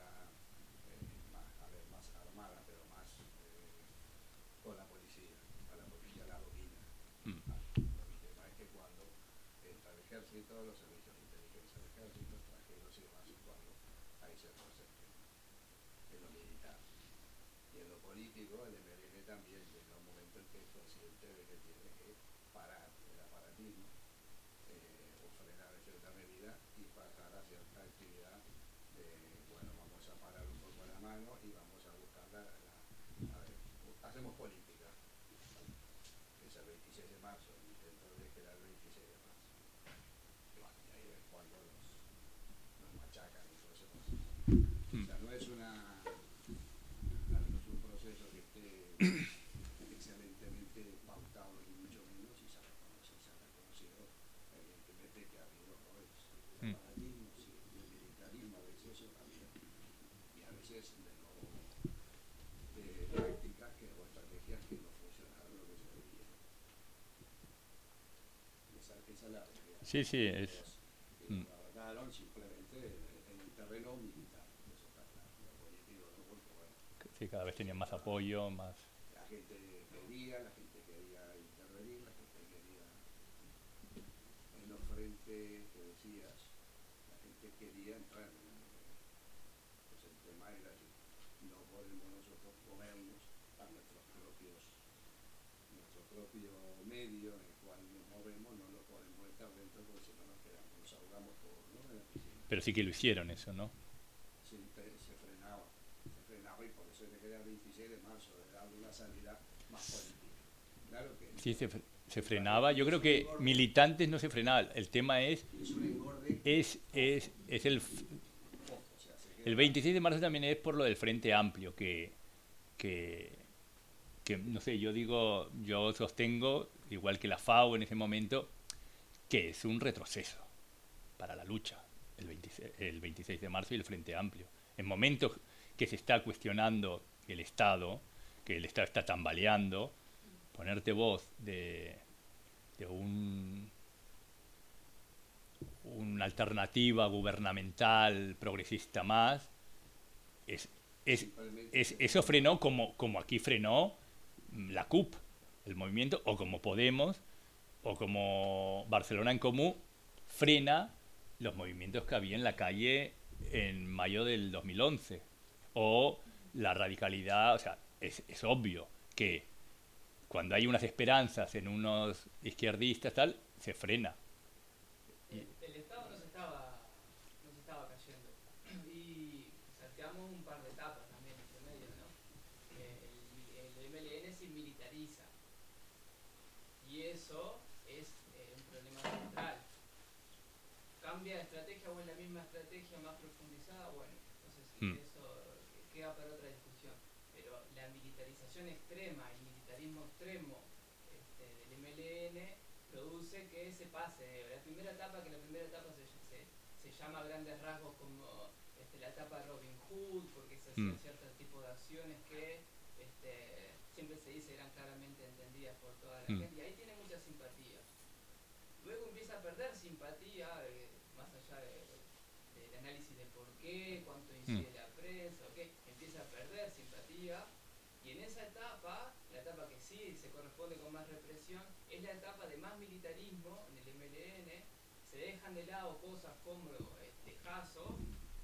más armada, pero más con la policía la domina. El tema es que cuando entra el ejército, los servicios de inteligencia del ejército, extranjeros y demás, es cuando ahí se presenta en lo militar. Y en lo político, el MLN también llega un momento en que es consciente de que tiene que parar el aparatismo o frenar en cierta medida y pasar a cierta actividad de, bueno, vamos a parar un poco la mano y vamos a buscar hacemos política. Es el 26 de marzo, el intento de que era el 26 de marzo. Y bueno, y ahí es cuando nos machacan y todo ese proceso. O sea, no es un proceso que esté excelentemente pautado ni mucho menos, y se ha reconocido evidentemente que ha habido errores de paradigmas y de militarismo, a veces eso también, y a veces de tácticas o estrategias que no funcionaron lo que se debía. Esa es la realidad. Sí, sí, es... Que nos abordaron simplemente en el terreno militar, eso está claro. Lo político no, porque bueno, Sí, cada vez tenían más apoyo, más... la gente quería intervenir, la gente quería, en los frentes que decías, la gente quería entrar. Pues el tema era que no podemos nosotros comernos a nuestro propio medio en el cual nos movemos, no lo podemos estar dentro porque si no nos quedamos, nos ahogamos todos, ¿no? En la piscina. Pero sí que lo hicieron eso, ¿no? Se frenaba y por eso le queda el 26 de marzo, de darle una salida más política. Claro que Sí, se frenaba. Yo creo que militantes no se frenaban. El tema es un engorde. Es el 26 de marzo también es por lo del Frente Amplio, que no sé, yo sostengo, igual que la FAO en ese momento, que es un retroceso para la lucha, el 26 de marzo y el Frente Amplio. En momentos que se está cuestionando el Estado, que el Estado está tambaleando, ponerte voz de una alternativa gubernamental progresista más, eso frenó como aquí frenó la CUP, el movimiento, o como Podemos, o como Barcelona en Comú, frena los movimientos que había en la calle en mayo del 2011. O la radicalidad, o sea, es obvio que cuando hay unas esperanzas en unos izquierdistas, tal, se frena. El Estado no se estaba cayendo. Y salteamos un par de etapas también entre medio, ¿no? El MLN se militariza. Y eso es un problema central. Cambia de estrategia o es la misma estrategia más profundizada, bueno, entonces eso queda para otra discusión. Pero la militarización extrema, el militarismo extremo del MLN produce que se pase la primera etapa, que la primera etapa se llama a grandes rasgos como la etapa de Robin Hood, porque se hacían ciertos tipos de acciones que siempre se dice eran claramente entendidas por toda la gente, y ahí tiene mucha simpatía. Luego empieza a perder simpatía, más allá del análisis de por qué, cuánto incide la prensa, empieza a perder simpatía, Y en esa etapa, la etapa que sí se corresponde con más represión, es la etapa de más militarismo en el MLN. Se dejan de lado cosas como Jasso,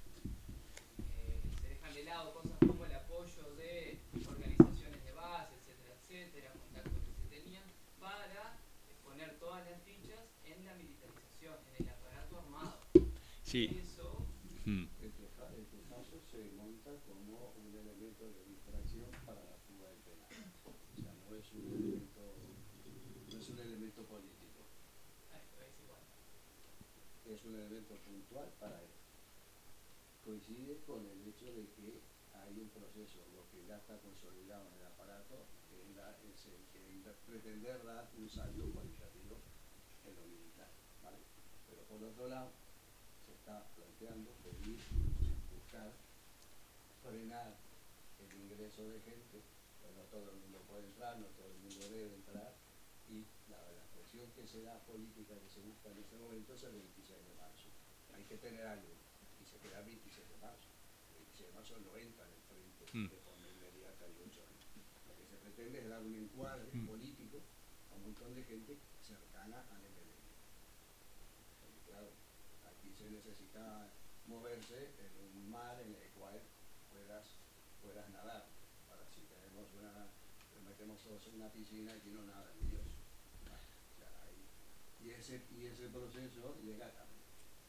se dejan de lado cosas como el apoyo de organizaciones de base, etcétera, etcétera, contactos que se tenían, para poner todas las fichas en la militarización, en el aparato armado. Sí. Eso, El tejazo se monta como un elemento de distracción para la fuga del penal. O sea, no es un elemento político. es igual. Es un elemento puntual para él. Coincide con el hecho de que hay un proceso, lo que ya está consolidado en el aparato, que es el que pretender dar un salto cualitativo en lo militar, ¿vale? Pero por otro lado, se está planteando pedir, buscar, frenar el ingreso de gente, pues no todo el mundo puede entrar, no todo el mundo debe entrar, y la presión que se da política que se busca en este momento es el 26 de marzo. Hay que tener algo, y se queda el 26 de marzo. El 26 de marzo no entra en el frente de forma inmediata el 8 años. Lo que se pretende es dar un encuadre político a un montón de gente cercana al MLN. Porque claro, aquí se necesita moverse en un mar en el cual puedas nadar. Ahora, si nos metemos todos en una piscina, aquí no nada ni Dios. O sea, y ese proceso llega a cambio.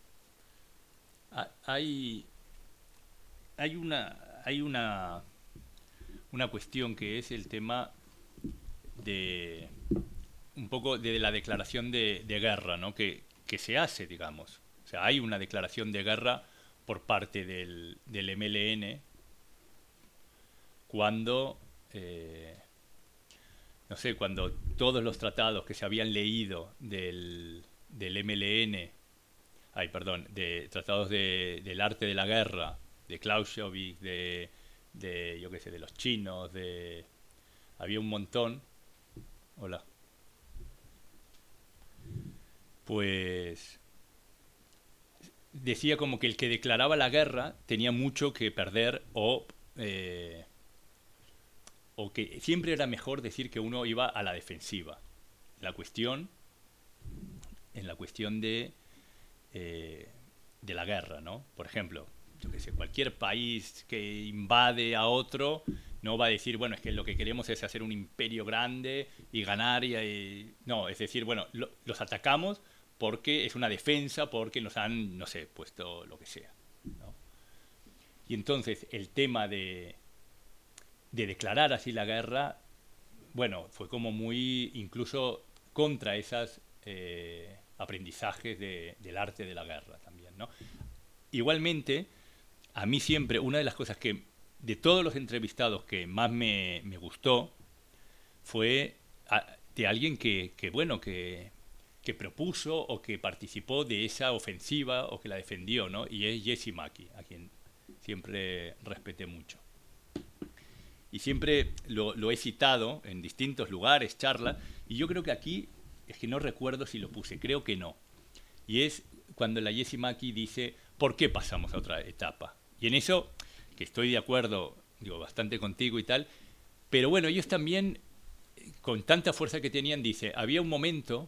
Hay una cuestión que es el tema de un poco de la declaración de guerra, ¿no? que se hace, digamos. O sea, hay una declaración de guerra por parte del MLN cuando, no sé, cuando todos los tratados que se habían leído del MLN, de tratados del arte de la guerra, de Clausewitz, yo qué sé, de los chinos, había un montón. Hola. Pues decía como que el que declaraba la guerra tenía mucho que perder o que siempre era mejor decir que uno iba a la defensiva. En la cuestión de la guerra, ¿no? Por ejemplo, yo qué sé, cualquier país que invade a otro no va a decir, bueno, es que lo que queremos es hacer un imperio grande y ganar no, es decir, bueno, los atacamos porque es una defensa, porque nos han, no sé, puesto lo que sea, ¿no? Y entonces el tema de declarar así la guerra, bueno, fue como muy incluso contra esas aprendizajes del arte de la guerra también, ¿no? Igualmente, a mí siempre, una de las cosas que, de todos los entrevistados que más me gustó, fue de alguien que propuso o que participó de esa ofensiva o que la defendió, ¿no? Y es Jesse Mackie, a quien siempre respeté mucho. Y siempre lo he citado en distintos lugares, charlas, y yo creo que aquí, es que no recuerdo si lo puse, creo que no. Y es cuando la Jesse Mackie dice, ¿por qué pasamos a otra etapa? Y en eso, que estoy de acuerdo, digo, bastante contigo y tal, pero bueno, ellos también, con tanta fuerza que tenían, dice, había un momento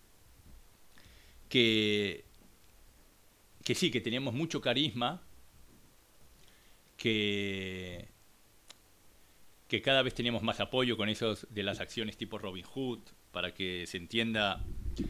que sí, que teníamos mucho carisma, que cada vez teníamos más apoyo con esos de las acciones tipo Robin Hood, para que se entienda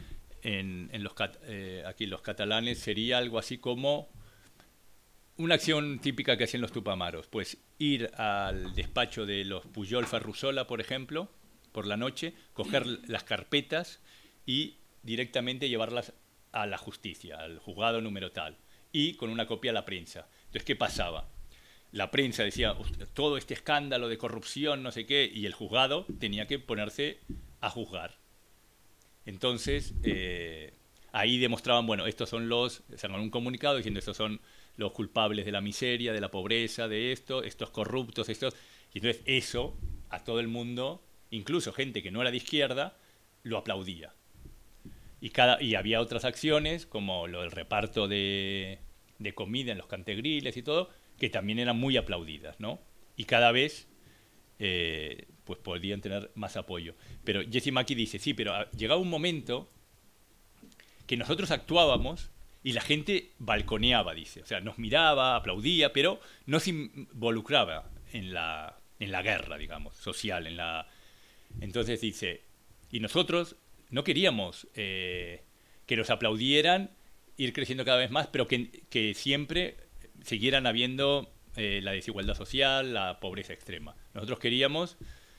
aquí los catalanes, sería algo así como una acción típica que hacían los tupamaros, pues ir al despacho de los Pujol Ferrusola, por ejemplo, por la noche, coger las carpetas y directamente llevarlas a la justicia, al juzgado número tal, y con una copia a la prensa. Entonces, ¿qué pasaba? La prensa decía, todo este escándalo de corrupción, no sé qué, y el juzgado tenía que ponerse a juzgar. Entonces, ahí demostraban, bueno, estos son sacaron un comunicado diciendo, estos son los culpables de la miseria, de la pobreza, de estos corruptos, estos. Y entonces eso, a todo el mundo, incluso gente que no era de izquierda, lo aplaudía. Y había otras acciones, como lo del reparto de comida en los cantegriles y todo, que también eran muy aplaudidas, ¿no? Y cada vez pues podían tener más apoyo. Pero Jesse Mackie dice, sí, pero llegaba un momento que nosotros actuábamos y la gente balconeaba, dice. O sea, nos miraba, aplaudía, pero no se involucraba en la guerra, digamos, social. Entonces dice, y nosotros no queríamos que nos aplaudieran, ir creciendo cada vez más, pero que siempre siguieran habiendo la desigualdad social, la pobreza extrema. Nosotros queríamos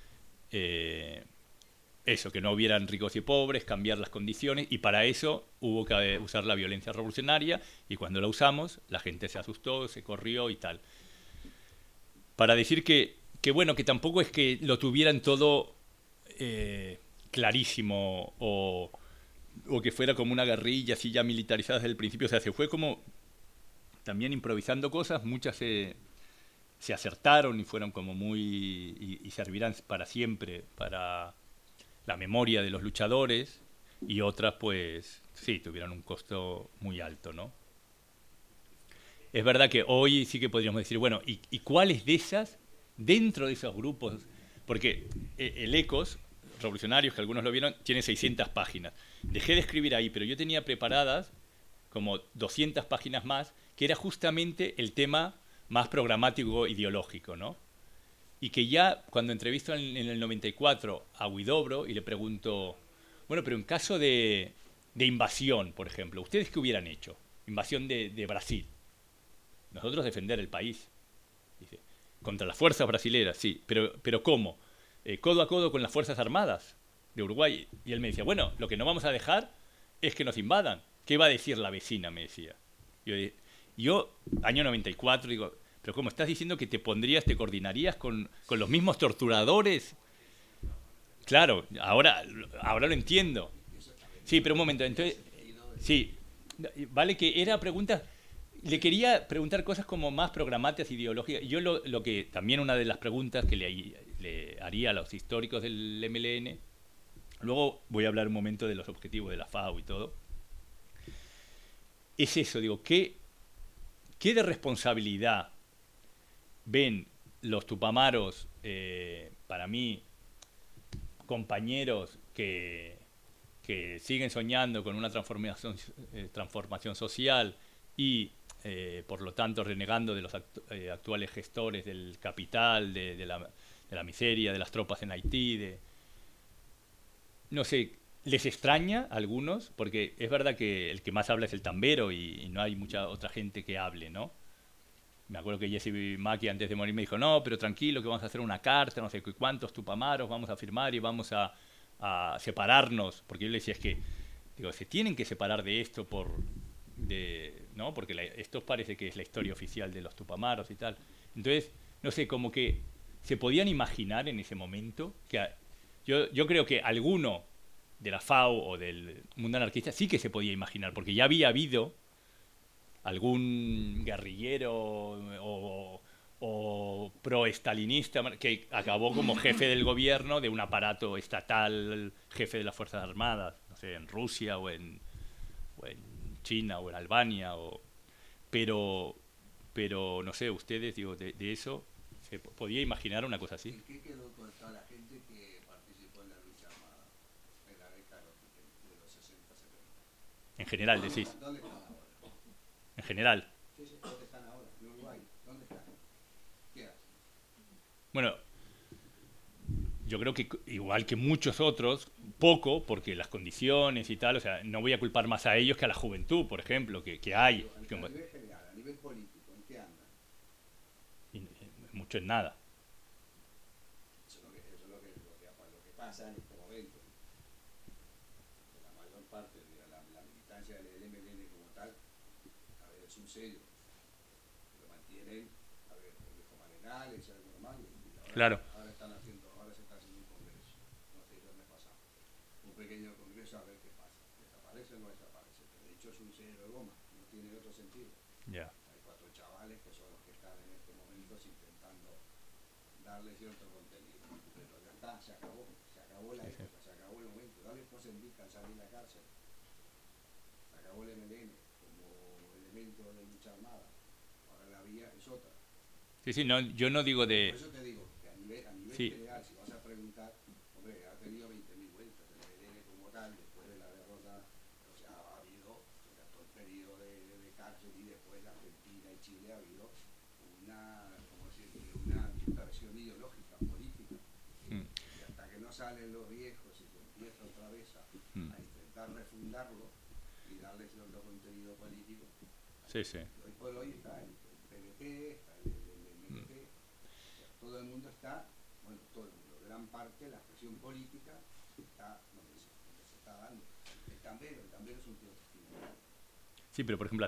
eso, que no hubieran ricos y pobres, cambiar las condiciones, y para eso hubo que usar la violencia revolucionaria, y cuando la usamos, la gente se asustó, se corrió y tal. Para decir que bueno, que tampoco es que lo tuvieran todo clarísimo o que fuera como una guerrilla así ya militarizada desde el principio. O sea, se fue como también improvisando cosas, muchas se acertaron y fueron como muy... y servirán para siempre, para la memoria de los luchadores, y otras pues sí, tuvieron un costo muy alto, ¿no? Es verdad que hoy sí que podríamos decir, bueno, ¿y cuáles de esas, dentro de esos grupos? Porque el ECOS, Revolucionarios, que algunos lo vieron, tiene 600 páginas. Dejé de escribir ahí, pero yo tenía preparadas como 200 páginas más, que era justamente el tema más programático ideológico, ¿no? Y que ya cuando entrevisto en el 94 a Huidobro y le pregunto, bueno, pero en caso de invasión, por ejemplo, ¿ustedes qué hubieran hecho? Invasión de Brasil. Nosotros defender el país. Dice, contra las fuerzas brasileras, sí, pero ¿cómo? Codo a codo con las Fuerzas Armadas de Uruguay. Y él me decía, bueno, lo que no vamos a dejar es que nos invadan. ¿Qué va a decir la vecina? Me decía. Yo año 94, digo, pero ¿cómo estás diciendo que te pondrías, te coordinarías con los mismos torturadores? Claro, ahora lo entiendo. Sí, pero un momento, entonces, sí, vale que era pregunta, le quería preguntar cosas como más programáticas, ideológicas. Yo lo que, también una de las preguntas que le haría a los históricos del MLN, luego voy a hablar un momento de los objetivos de la FAO y todo, es eso, digo, ¿qué de responsabilidad ven los tupamaros, para mí, compañeros que siguen soñando con una transformación social y, por lo tanto, renegando de los actuales gestores del capital, de la miseria, de las tropas en Haití, no sé, les extraña a algunos, porque es verdad que el que más habla es el tambero y no hay mucha otra gente que hable, ¿no? Me acuerdo que Jesse Mackie antes de morir me dijo, no, pero tranquilo, que vamos a hacer una carta, no sé cuántos tupamaros vamos a firmar y vamos a separarnos. Porque yo le decía, es que, digo, se tienen que separar de esto ¿no? Porque esto parece que es la historia oficial de los tupamaros y tal. Entonces, no sé, como que se podían imaginar en ese momento que yo creo que alguno de la FAO o del mundo anarquista sí que se podía imaginar, porque ya había habido algún guerrillero o pro-estalinista que acabó como jefe del gobierno de un aparato estatal, jefe de las Fuerzas Armadas, no sé, en Rusia o en China o en Albania, pero no sé, ustedes, digo, de eso, ¿se podía imaginar una cosa así? ¿Qué quedó con toda la gente que participó en la lucha armada en la década de los 60-70? En general, decís. ¿Dónde están ahora? En general. Sí, sí, ¿dónde están ahora? En Uruguay. ¿Dónde están? ¿Qué hacen? Bueno, yo creo que igual que muchos otros, poco, porque las condiciones y tal, o sea, no voy a culpar más a ellos que a la juventud, por ejemplo, que hay. A nivel general, a nivel político, ¿en qué andan? Mucho en nada. Eso es lo que pasa en este momento. La mayor parte de la militancia del MLN como tal, a ver, es un sello. Lo mantienen, a ver, el viejo Marenales, algo normal, y ahora, Claro. ahora se está haciendo un congreso. No sé dónde pasa. Un pequeño congreso a ver qué pasa. ¿Desaparece o no desaparece? Pero de hecho es un sello de goma, no tiene otro sentido. Ya. Hay 4 chavales que son los que están en este momento intentando darle cierto contenido. Pero ya está, se acabó la época, se acabó el momento. Dale por Sendic al salir de la cárcel. Se acabó el MLN como elemento de lucha armada. Ahora la vía es otra. Sí, sí, no, yo no digo Por de... eso te digo que a nivel nivel Sí. general, si vas a preguntar, hombre, ha tenido 20.000 vueltas el ELN como tal, después de la derrota, o sea, ha habido, o sea, todo el periodo de cárcel y después Argentina y Chile ha habido una, como decirte, una dispersión ideológica, política, Mm, y hasta que no salen los viejos y se empieza otra vez mm. a intentar refundarlo y darle cierto contenido político, Sí, sí. hoy por hoy está el PVP, está el Mm. MLP, o sea, todo el mundo está, bueno, todo el mundo, gran parte de la expresión política está donde se está dando. El Tambero es un tío testimonial. Sí, pero por ejemplo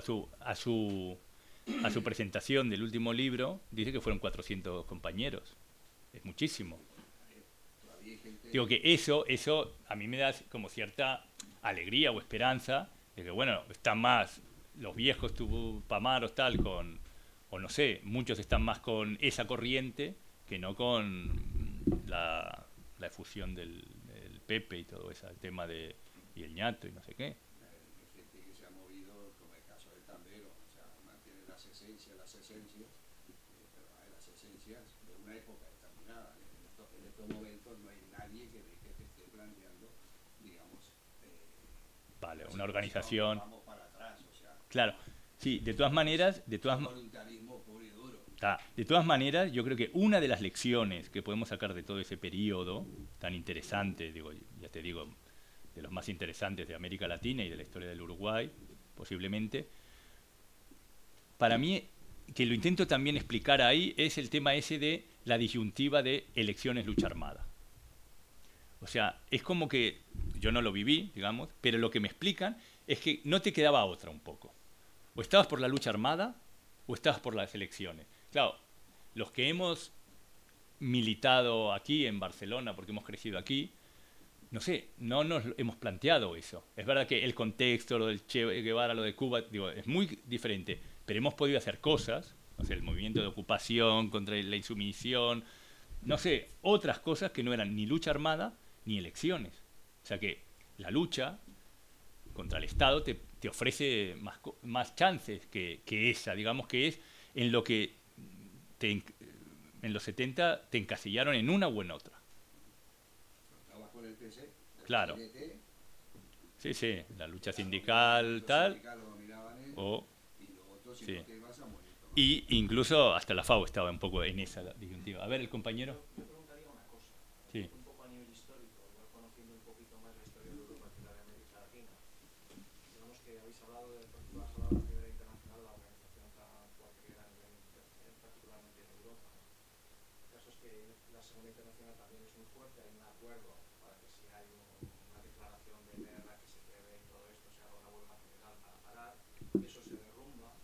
a su presentación del último libro dice que fueron 400 compañeros. Es muchísimo. Todavía hay gente. Digo que eso a mí me da como cierta alegría o esperanza de que, bueno, están más los viejos tupamaros tal con, o no sé, muchos están más con esa corriente que no con la efusión del Pepe y todo ese tema de y el ñato y no sé qué. Hay gente que se ha movido, como el caso del Tambero, o sea, mantiene las esencias, pero hay las esencias de una época determinada. En estos momentos no hay nadie que esté planteando, digamos, Vale, una una situación, organización. vamos para atrás, o sea, Claro, sí, de todas maneras, voluntarismo puro y duro. de todas maneras, yo creo que una de las lecciones que podemos sacar de todo ese periodo tan interesante, digo, ya te digo, de los más interesantes de América Latina y de la historia del Uruguay, posiblemente, para mí, que lo intento también explicar ahí, es el tema ese de la disyuntiva de elecciones-lucha armada. O sea, es como que yo no lo viví, digamos, pero lo que me explican es que no te quedaba otra un poco. O estabas por la lucha armada o estabas por las elecciones. Claro, los que hemos militado aquí en Barcelona, porque hemos crecido aquí, no sé, no nos hemos planteado eso. Es verdad que el contexto, lo del Che Guevara, lo de Cuba, digo, es muy diferente, pero hemos podido hacer cosas, o sea, el movimiento de ocupación contra la insumisión, no sé, otras cosas que no eran ni lucha armada ni elecciones. O sea que la lucha contra el Estado te ofrece más chances que esa, digamos que es en lo que en los 70 te encasillaron en una o en otra. Estabas con el TC, el Claro, CNT, sí, sí, la lucha los sindical, tal, sindicales lo dominaban ellos, o y los otros, si sí. no te ibas a morir. Y incluso hasta la FAO estaba un poco en esa disyuntiva. A ver, el compañero. Yo preguntaría una cosa, Sí. un poco a nivel histórico, igual conociendo un poquito más la historia de Europa que la de América Latina. Digamos que habéis hablado de, por ejemplo, has hablado a nivel internacional de la organización tan fuerte que era a nivel particularmente en Europa, ¿no? El caso es que la Segunda Internacional también es muy fuerte, hay un acuerdo para que si hay una declaración de guerra que se prevé y todo esto, se haga una huelga general para parar, eso se derrumba.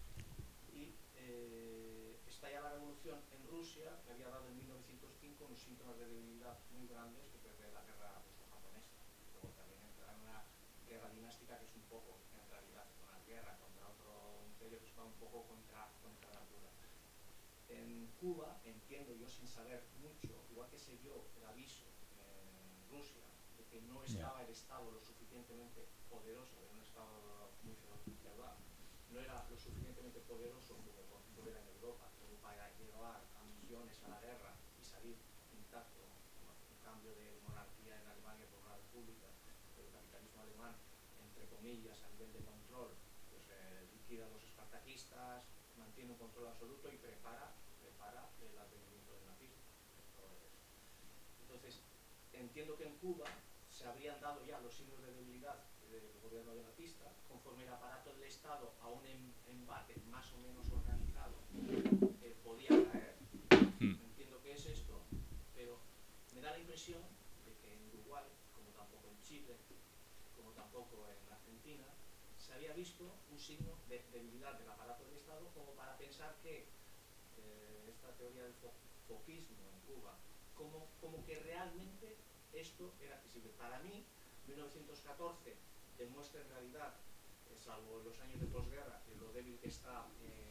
Y estalla la revolución en Rusia, que había dado en 1905 unos síntomas de debilidad muy grandes que prevé la guerra ruso-japonesa. Luego también entra en una guerra dinástica que es un poco, en realidad, una guerra contra otro imperio que está un poco contra natura. En Cuba, entiendo yo sin saber mucho, igual que se dio el aviso en Rusia de que no estaba el Estado lo suficientemente poderoso, era un Estado muy feudal, no era lo suficientemente poderoso como por ejemplo era en Europa, como para llevar a millones a la guerra y salir intacto, un cambio de monarquía en Alemania por una república, el capitalismo alemán, entre comillas, a nivel de control, pues liquida a los espartaquistas, mantiene un control absoluto y prepara el advenimiento del nazismo. Entonces, entiendo que en Cuba se habrían dado ya los signos de debilidad del gobierno de Batista, conforme el aparato del Estado a un embate más o menos organizado podía caer. Entiendo que es esto, pero me da la impresión de que en Uruguay, como tampoco en Chile, como tampoco en Argentina, se había visto un signo de debilidad del aparato del Estado como para pensar que esta teoría del foquismo en Cuba, como que realmente esto era accesible. Para mí, 1914 demuestra en realidad, salvo los años de posguerra, lo débil que está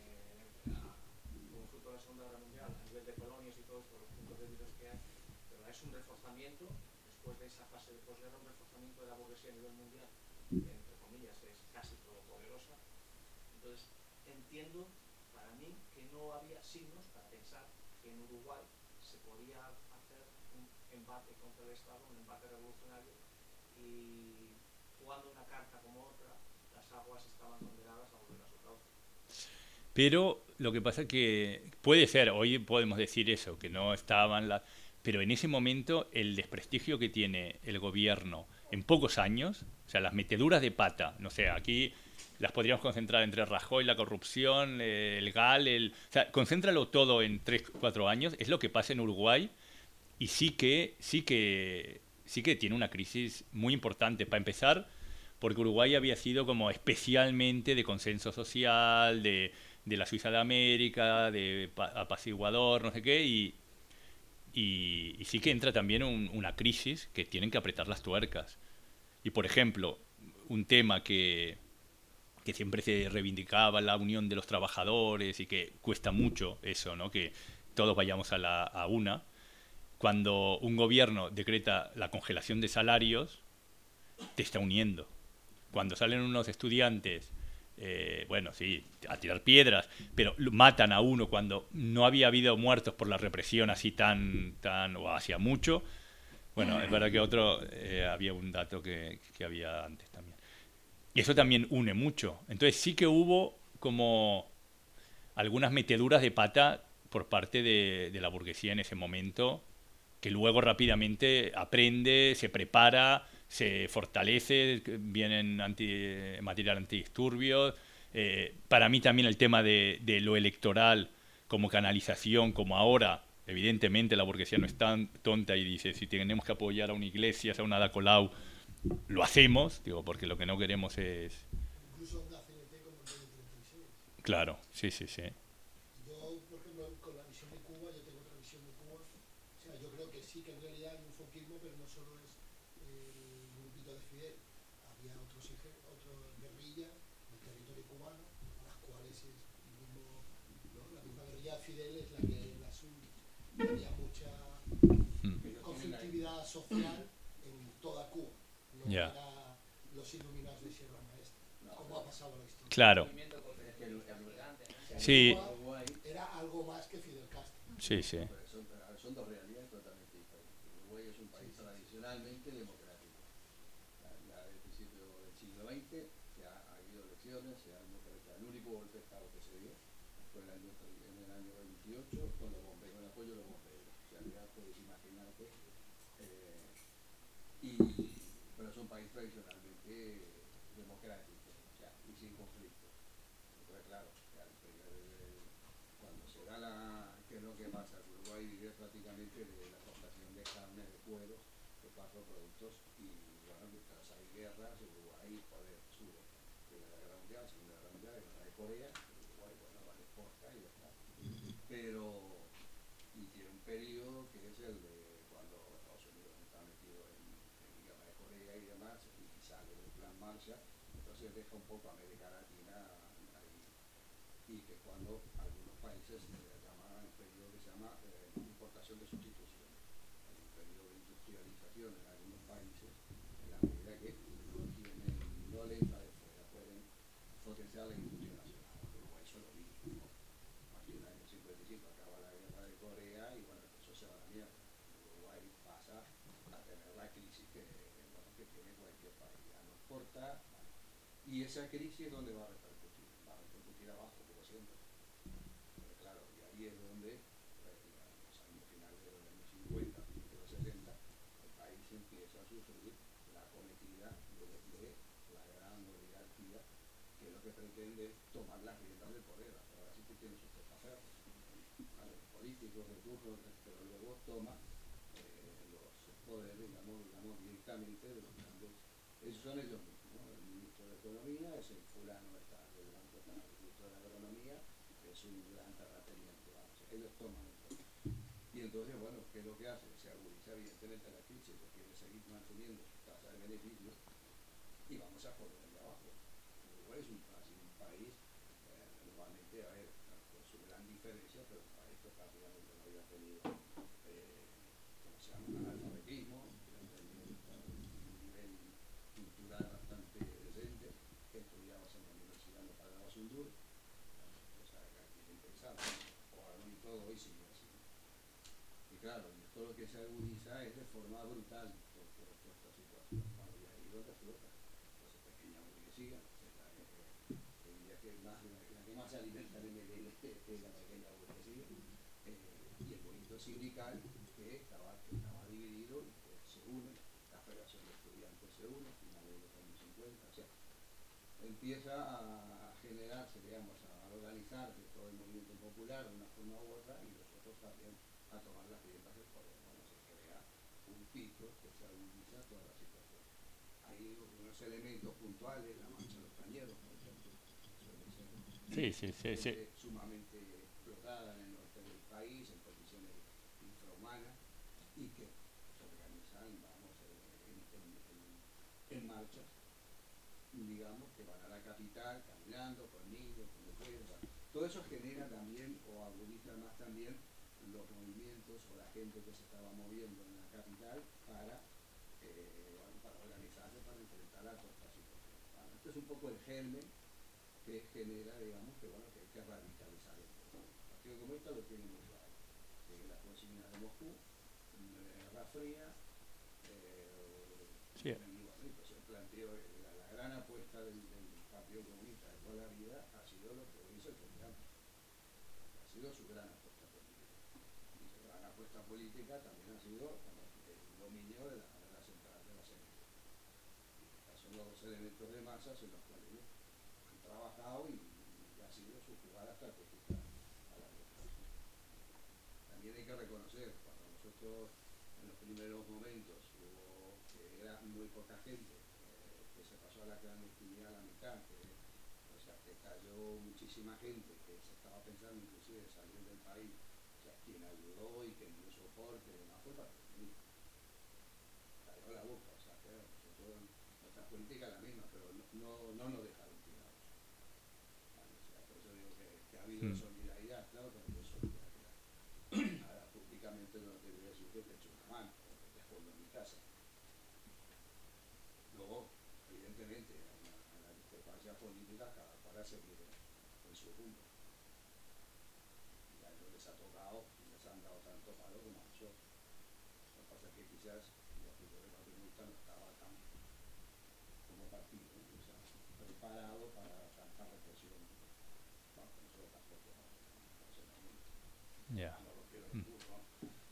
como fruto de la Segunda Guerra Mundial, a nivel de colonias y todo esto, los puntos débiles que hay, pero es un reforzamiento, después de esa fase de posguerra, un reforzamiento de la burguesía a nivel mundial, que entre comillas es casi todopoderosa. Entonces, entiendo para mí que no había signos para pensar que en Uruguay se podía hacer un embate contra el Estado, un embate revolucionario, y jugando una carta como otra, las aguas estaban condenadas a volver a su cauce. Pero lo que pasa que puede ser, hoy podemos decir eso, que no estaban las... Pero en ese momento el desprestigio que tiene el gobierno en pocos años, o sea, las meteduras de pata, no sé, aquí las podríamos concentrar entre Rajoy, la corrupción, el GAL, o sea, concéntralo todo en 3 4 años, es lo que pasa en Uruguay y sí que tiene una crisis muy importante. Para empezar, porque Uruguay había sido como especialmente de consenso social, de la Suiza de América, de apaciguador, no sé qué, y sí que entra también una crisis que tienen que apretar las tuercas. Y por ejemplo, un tema que siempre se reivindicaba, la unión de los trabajadores y que cuesta mucho eso, ¿no? Que todos vayamos a una. Cuando un gobierno decreta la congelación de salarios, te está uniendo. Cuando salen unos estudiantes, bueno, sí, a tirar piedras, pero matan a uno cuando no había habido muertos por la represión así o hacía mucho. Bueno, es verdad que había un dato que había antes también. Y eso también une mucho. Entonces sí que hubo como algunas meteduras de pata por parte de la burguesía en ese momento, que luego rápidamente aprende, se prepara, se fortalece, vienen material antidisturbios. Para mí también el tema de lo electoral como canalización, como ahora, evidentemente la burguesía no es tan tonta y dice, si tenemos que apoyar a una iglesia, a una Ada Colau, lo hacemos, digo, porque lo que no queremos es... Incluso una CNT como el 36. Claro, sí, sí, sí. Yo, por ejemplo, con la visión de Cuba, yo tengo otra visión de Cuba. O sea, yo creo que sí que en realidad hay un foquismo, pero no solo es el grupito de Fidel. Había otras guerrillas del territorio cubano, a las cuales es el mismo, ¿no? La misma guerrilla de Fidel es la que en las había mucha conflictividad social en toda Cuba. No Ya. era los iluminados de Sierra Maestra, como ha pasado en la historia. Claro, Movimiento gigante, ¿no? sí, Cuba era algo más que Fidel Castro. sí, sí. Pero son dos realidades totalmente diferentes. Uruguay es un país tradicionalmente democrático. Ya desde principio del siglo XX ha habido elecciones, se han democratizado. El único golpe de Estado que se dio fue en el año 28 con los bomberos, con el apoyo de los bomberos. O sea, ya puedes imaginarte. Pero es un país tradicionalmente democrático, o sea, y sin conflicto. Entonces, claro, cuando se da ¿qué es lo que pasa? Uruguay vive prácticamente de la exportación de carne, de cueros, de cuatro productos, y bueno, mientras hay guerras, Uruguay, joder, sube. Primera Guerra Mundial, Segunda Guerra Mundial, Guerra de Corea, Uruguay, bueno, vale, exporta y ya está. Pero, y tiene un periodo que es el de cuando Estados Unidos está metido en Guerra de Corea y demás, y sale del plan Marshall, entonces deja un poco a América Latina ahí. Y que cuando algunos países llaman el periodo que se llama importación de sustitución. Hay un periodo de industrialización en algunos países, en la medida que no le entra de fuera, pueden potenciar la industria nacional. Uruguay eso lo mismo, ¿no? Aquí en el año 55 acaba la guerra de Corea y bueno, eso se va a la mierda. Uruguay pasa a tener la crisis que tiene cualquier país. Ya no exporta, vale. Y esa crisis, ¿dónde va a repercutir? Va a repercutir abajo, como siempre. Pero claro, y ahí es donde, en los años finales de los años 50, principios de los 60, el país empieza a sufrir la acometida de la gran oligarquía, que lo que pretende es tomar las riendas del poder. Ahora sí que tiene sus testaferros, ¿vale? Políticos de turno, pero luego toma los poderes, digamos, directamente de los grandes. Esos son ellos mismos, ¿no? El ministro de Economía es el fulano del Banco Tal, el ministro de la Agronomía es un gran terrateniente, vamos, ellos toman el poder. Y entonces, bueno, ¿qué es lo que hace? Se agudiza evidentemente la crisis, que quiere seguir manteniendo su tasa de beneficio y vamos a joder allá abajo. Uruguay es un país, normalmente, a ver, con su gran diferencia, pero un país que prácticamente no había tenido, ¿cómo se llama?, analfabetismo, había tenido un nivel cultural bastante decente, estudiabas en la universidad, no pagabas un duro, o sea, que aquí es impensable, o y todo hoy sigue así. Y fundamental por esta situación. Bueno, y ahí donde flota, entonces pequeña burguesía, te diría que más, la que más se alimenta de MLL es la pequeña burguesía, y el movimiento sindical que estaba dividido y que se une, la Federación de Estudiantes se une, finales de los años 50, o sea, empieza a generarse, digamos, a organizarse todo el movimiento popular de una forma u otra y los otros también a tomar las riendas del poder. Bueno, se crea un pico que se agudiza toda la situación. Hay unos elementos puntuales, la marcha de los cañeros, por ejemplo, suele ser sumamente explotada en el norte del país, en condiciones infrahumanas, y que se organizan, vamos, en marchas, digamos, que van a la capital caminando, con niños, con mujeres. Todo eso genera también, o agudiza más también, los movimientos o la gente que se estaba moviendo en la capital para, bueno, para organizarse, para enfrentar a toda esta situación. Bueno, este es un poco el germen que genera, digamos, que, bueno, que hay que radicalizar el poder. El Partido Comunista lo tiene muy claro. Las consignas de Moscú, la Guerra Fría, Sí. y bueno, entonces el planteo, la gran apuesta del Partido Comunista de toda la vida ha sido lo que hoy es el Frente Amplio. Ha sido su gran apuesta política. Y su gran apuesta política también ha sido el dominio de la central de la CNT. Estos son los dos elementos de masas en los cuales ellos han trabajado y ha sido su jugada estratégica a largo plazo. También hay que reconocer, cuando nosotros en los primeros momentos hubo que era muy poca gente, que se pasó a la clandestinidad a la mitad, o sea, que cayó muchísima gente, que se estaba pensando inclusive de salir del país, o sea, quien ayudó y quien dio soporte, demás fue para mí. Cayó la boca, o sea, que nosotros, nuestra política es la misma, pero no nos dejaron tirados. Vale, o sea, por eso digo que ha habido solidaridad, claro que ha habido solidaridad. Ahora, públicamente no te voy a decir que te echo una mano, o que te escondo en mi casa. Luego, evidentemente, hay una discrepancia política, cada cual ha seguido en su rumbo. Y a ellos les ha tocado y les han dado tanto palo como a nosotros. Lo que pasa es que quizás los primeros comunistas no estaban tan como partido, ¿no? O sea, preparado para tanta represión. Bueno, nosotros tampoco, ¿no? Yeah. No lo quiero decir, ¿no?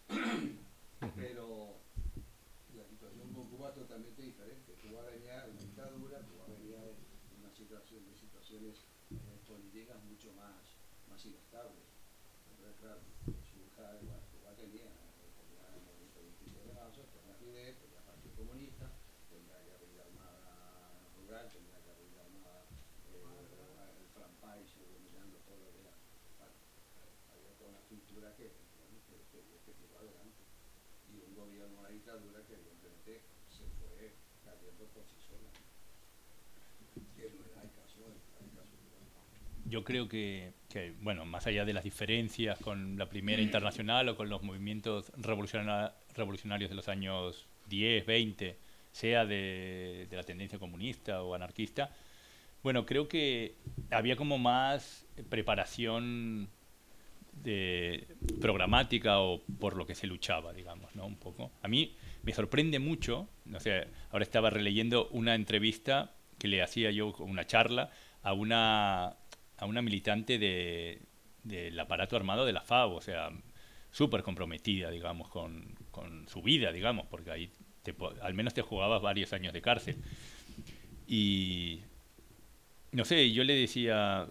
Pero la situación con Cuba es totalmente diferente. Cuba venía de una dictadura, Cuba venía de una situaciones políticas mucho más inestables. Entonces, claro, Cuba tenía el movimiento 27 de marzo, tenía Fidel, tenía Partido Comunista, tenía guerrilla armada rural, tenía guerrilla armada el Fran Pais dominando todo lo que era. Bueno, había toda una estructura que tiró adelante. Y un gobierno, una dictadura que evidentemente se fue cayendo por sí sola, que no era el caso cubano. Yo creo que, bueno, más allá de las diferencias con la Primera Internacional o con los movimientos revolucionarios de los años 10, 20, sea de la tendencia comunista o anarquista, bueno, creo que había como más preparación programática o por lo que se luchaba, digamos, ¿no? Un poco. A mí me sorprende mucho, no sé, ahora estaba releyendo una entrevista que le hacía yo, una charla, a una militante del aparato armado de la FAO, o sea, súper comprometida, digamos, con su vida, digamos, porque ahí al menos te jugabas varios años de cárcel. Y, no sé, yo le decía...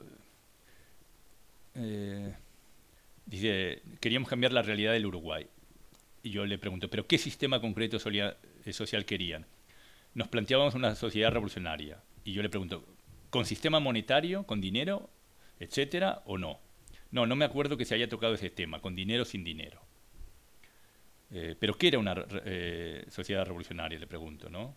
dice, queríamos cambiar la realidad del Uruguay. Y yo le pregunto, ¿pero qué sistema concreto social querían? Nos planteábamos una sociedad revolucionaria. Y yo le pregunto, ¿con sistema monetario, con dinero, etcétera, o no? No me acuerdo que se haya tocado ese tema, con dinero o sin dinero. ¿Pero qué era una sociedad revolucionaria? Le pregunto, ¿no?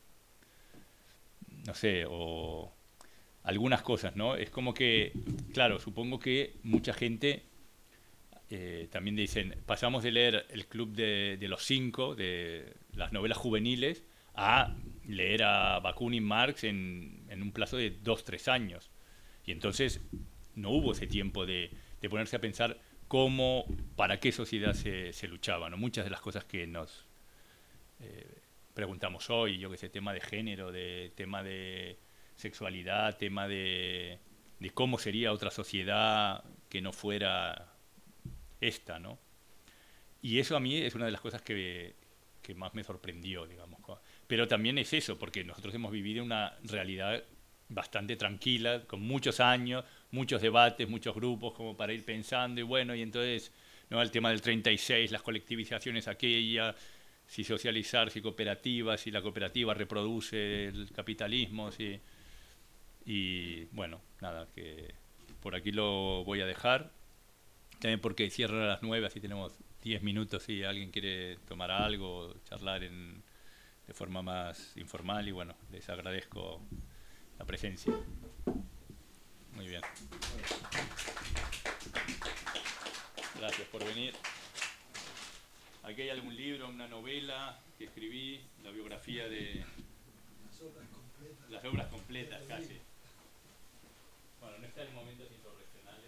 No sé, o algunas cosas, ¿no? Es como que, claro, supongo que mucha gente... también dicen, pasamos de leer el Club de los Cinco, de las novelas juveniles, a leer a Bakunin, Marx en un plazo de 2-3 años. Y entonces no hubo ese tiempo de ponerse a pensar cómo, para qué sociedad se luchaba, ¿no? Muchas de las cosas que preguntamos hoy, yo que sé, tema de género, de tema de sexualidad, tema de cómo sería otra sociedad que no fuera esta, ¿no? Y eso a mí es una de las cosas que más me sorprendió, digamos. Pero también es eso, porque nosotros hemos vivido una realidad bastante tranquila, con muchos años, muchos debates, muchos grupos como para ir pensando, y bueno, y entonces, ¿no? El tema del 36, las colectivizaciones aquella, si socializar, si cooperativa, si la cooperativa reproduce el capitalismo, si... Y bueno, nada, que por aquí lo voy a dejar. También porque cierran a las 9, así tenemos 10 minutos si alguien quiere tomar algo, charlar de forma más informal. Y bueno, les agradezco la presencia. Muy bien. Gracias por venir. Aquí hay algún libro, una novela que escribí, la biografía de... Las obras completas casi. Bueno, no está en momentos insurreccionales.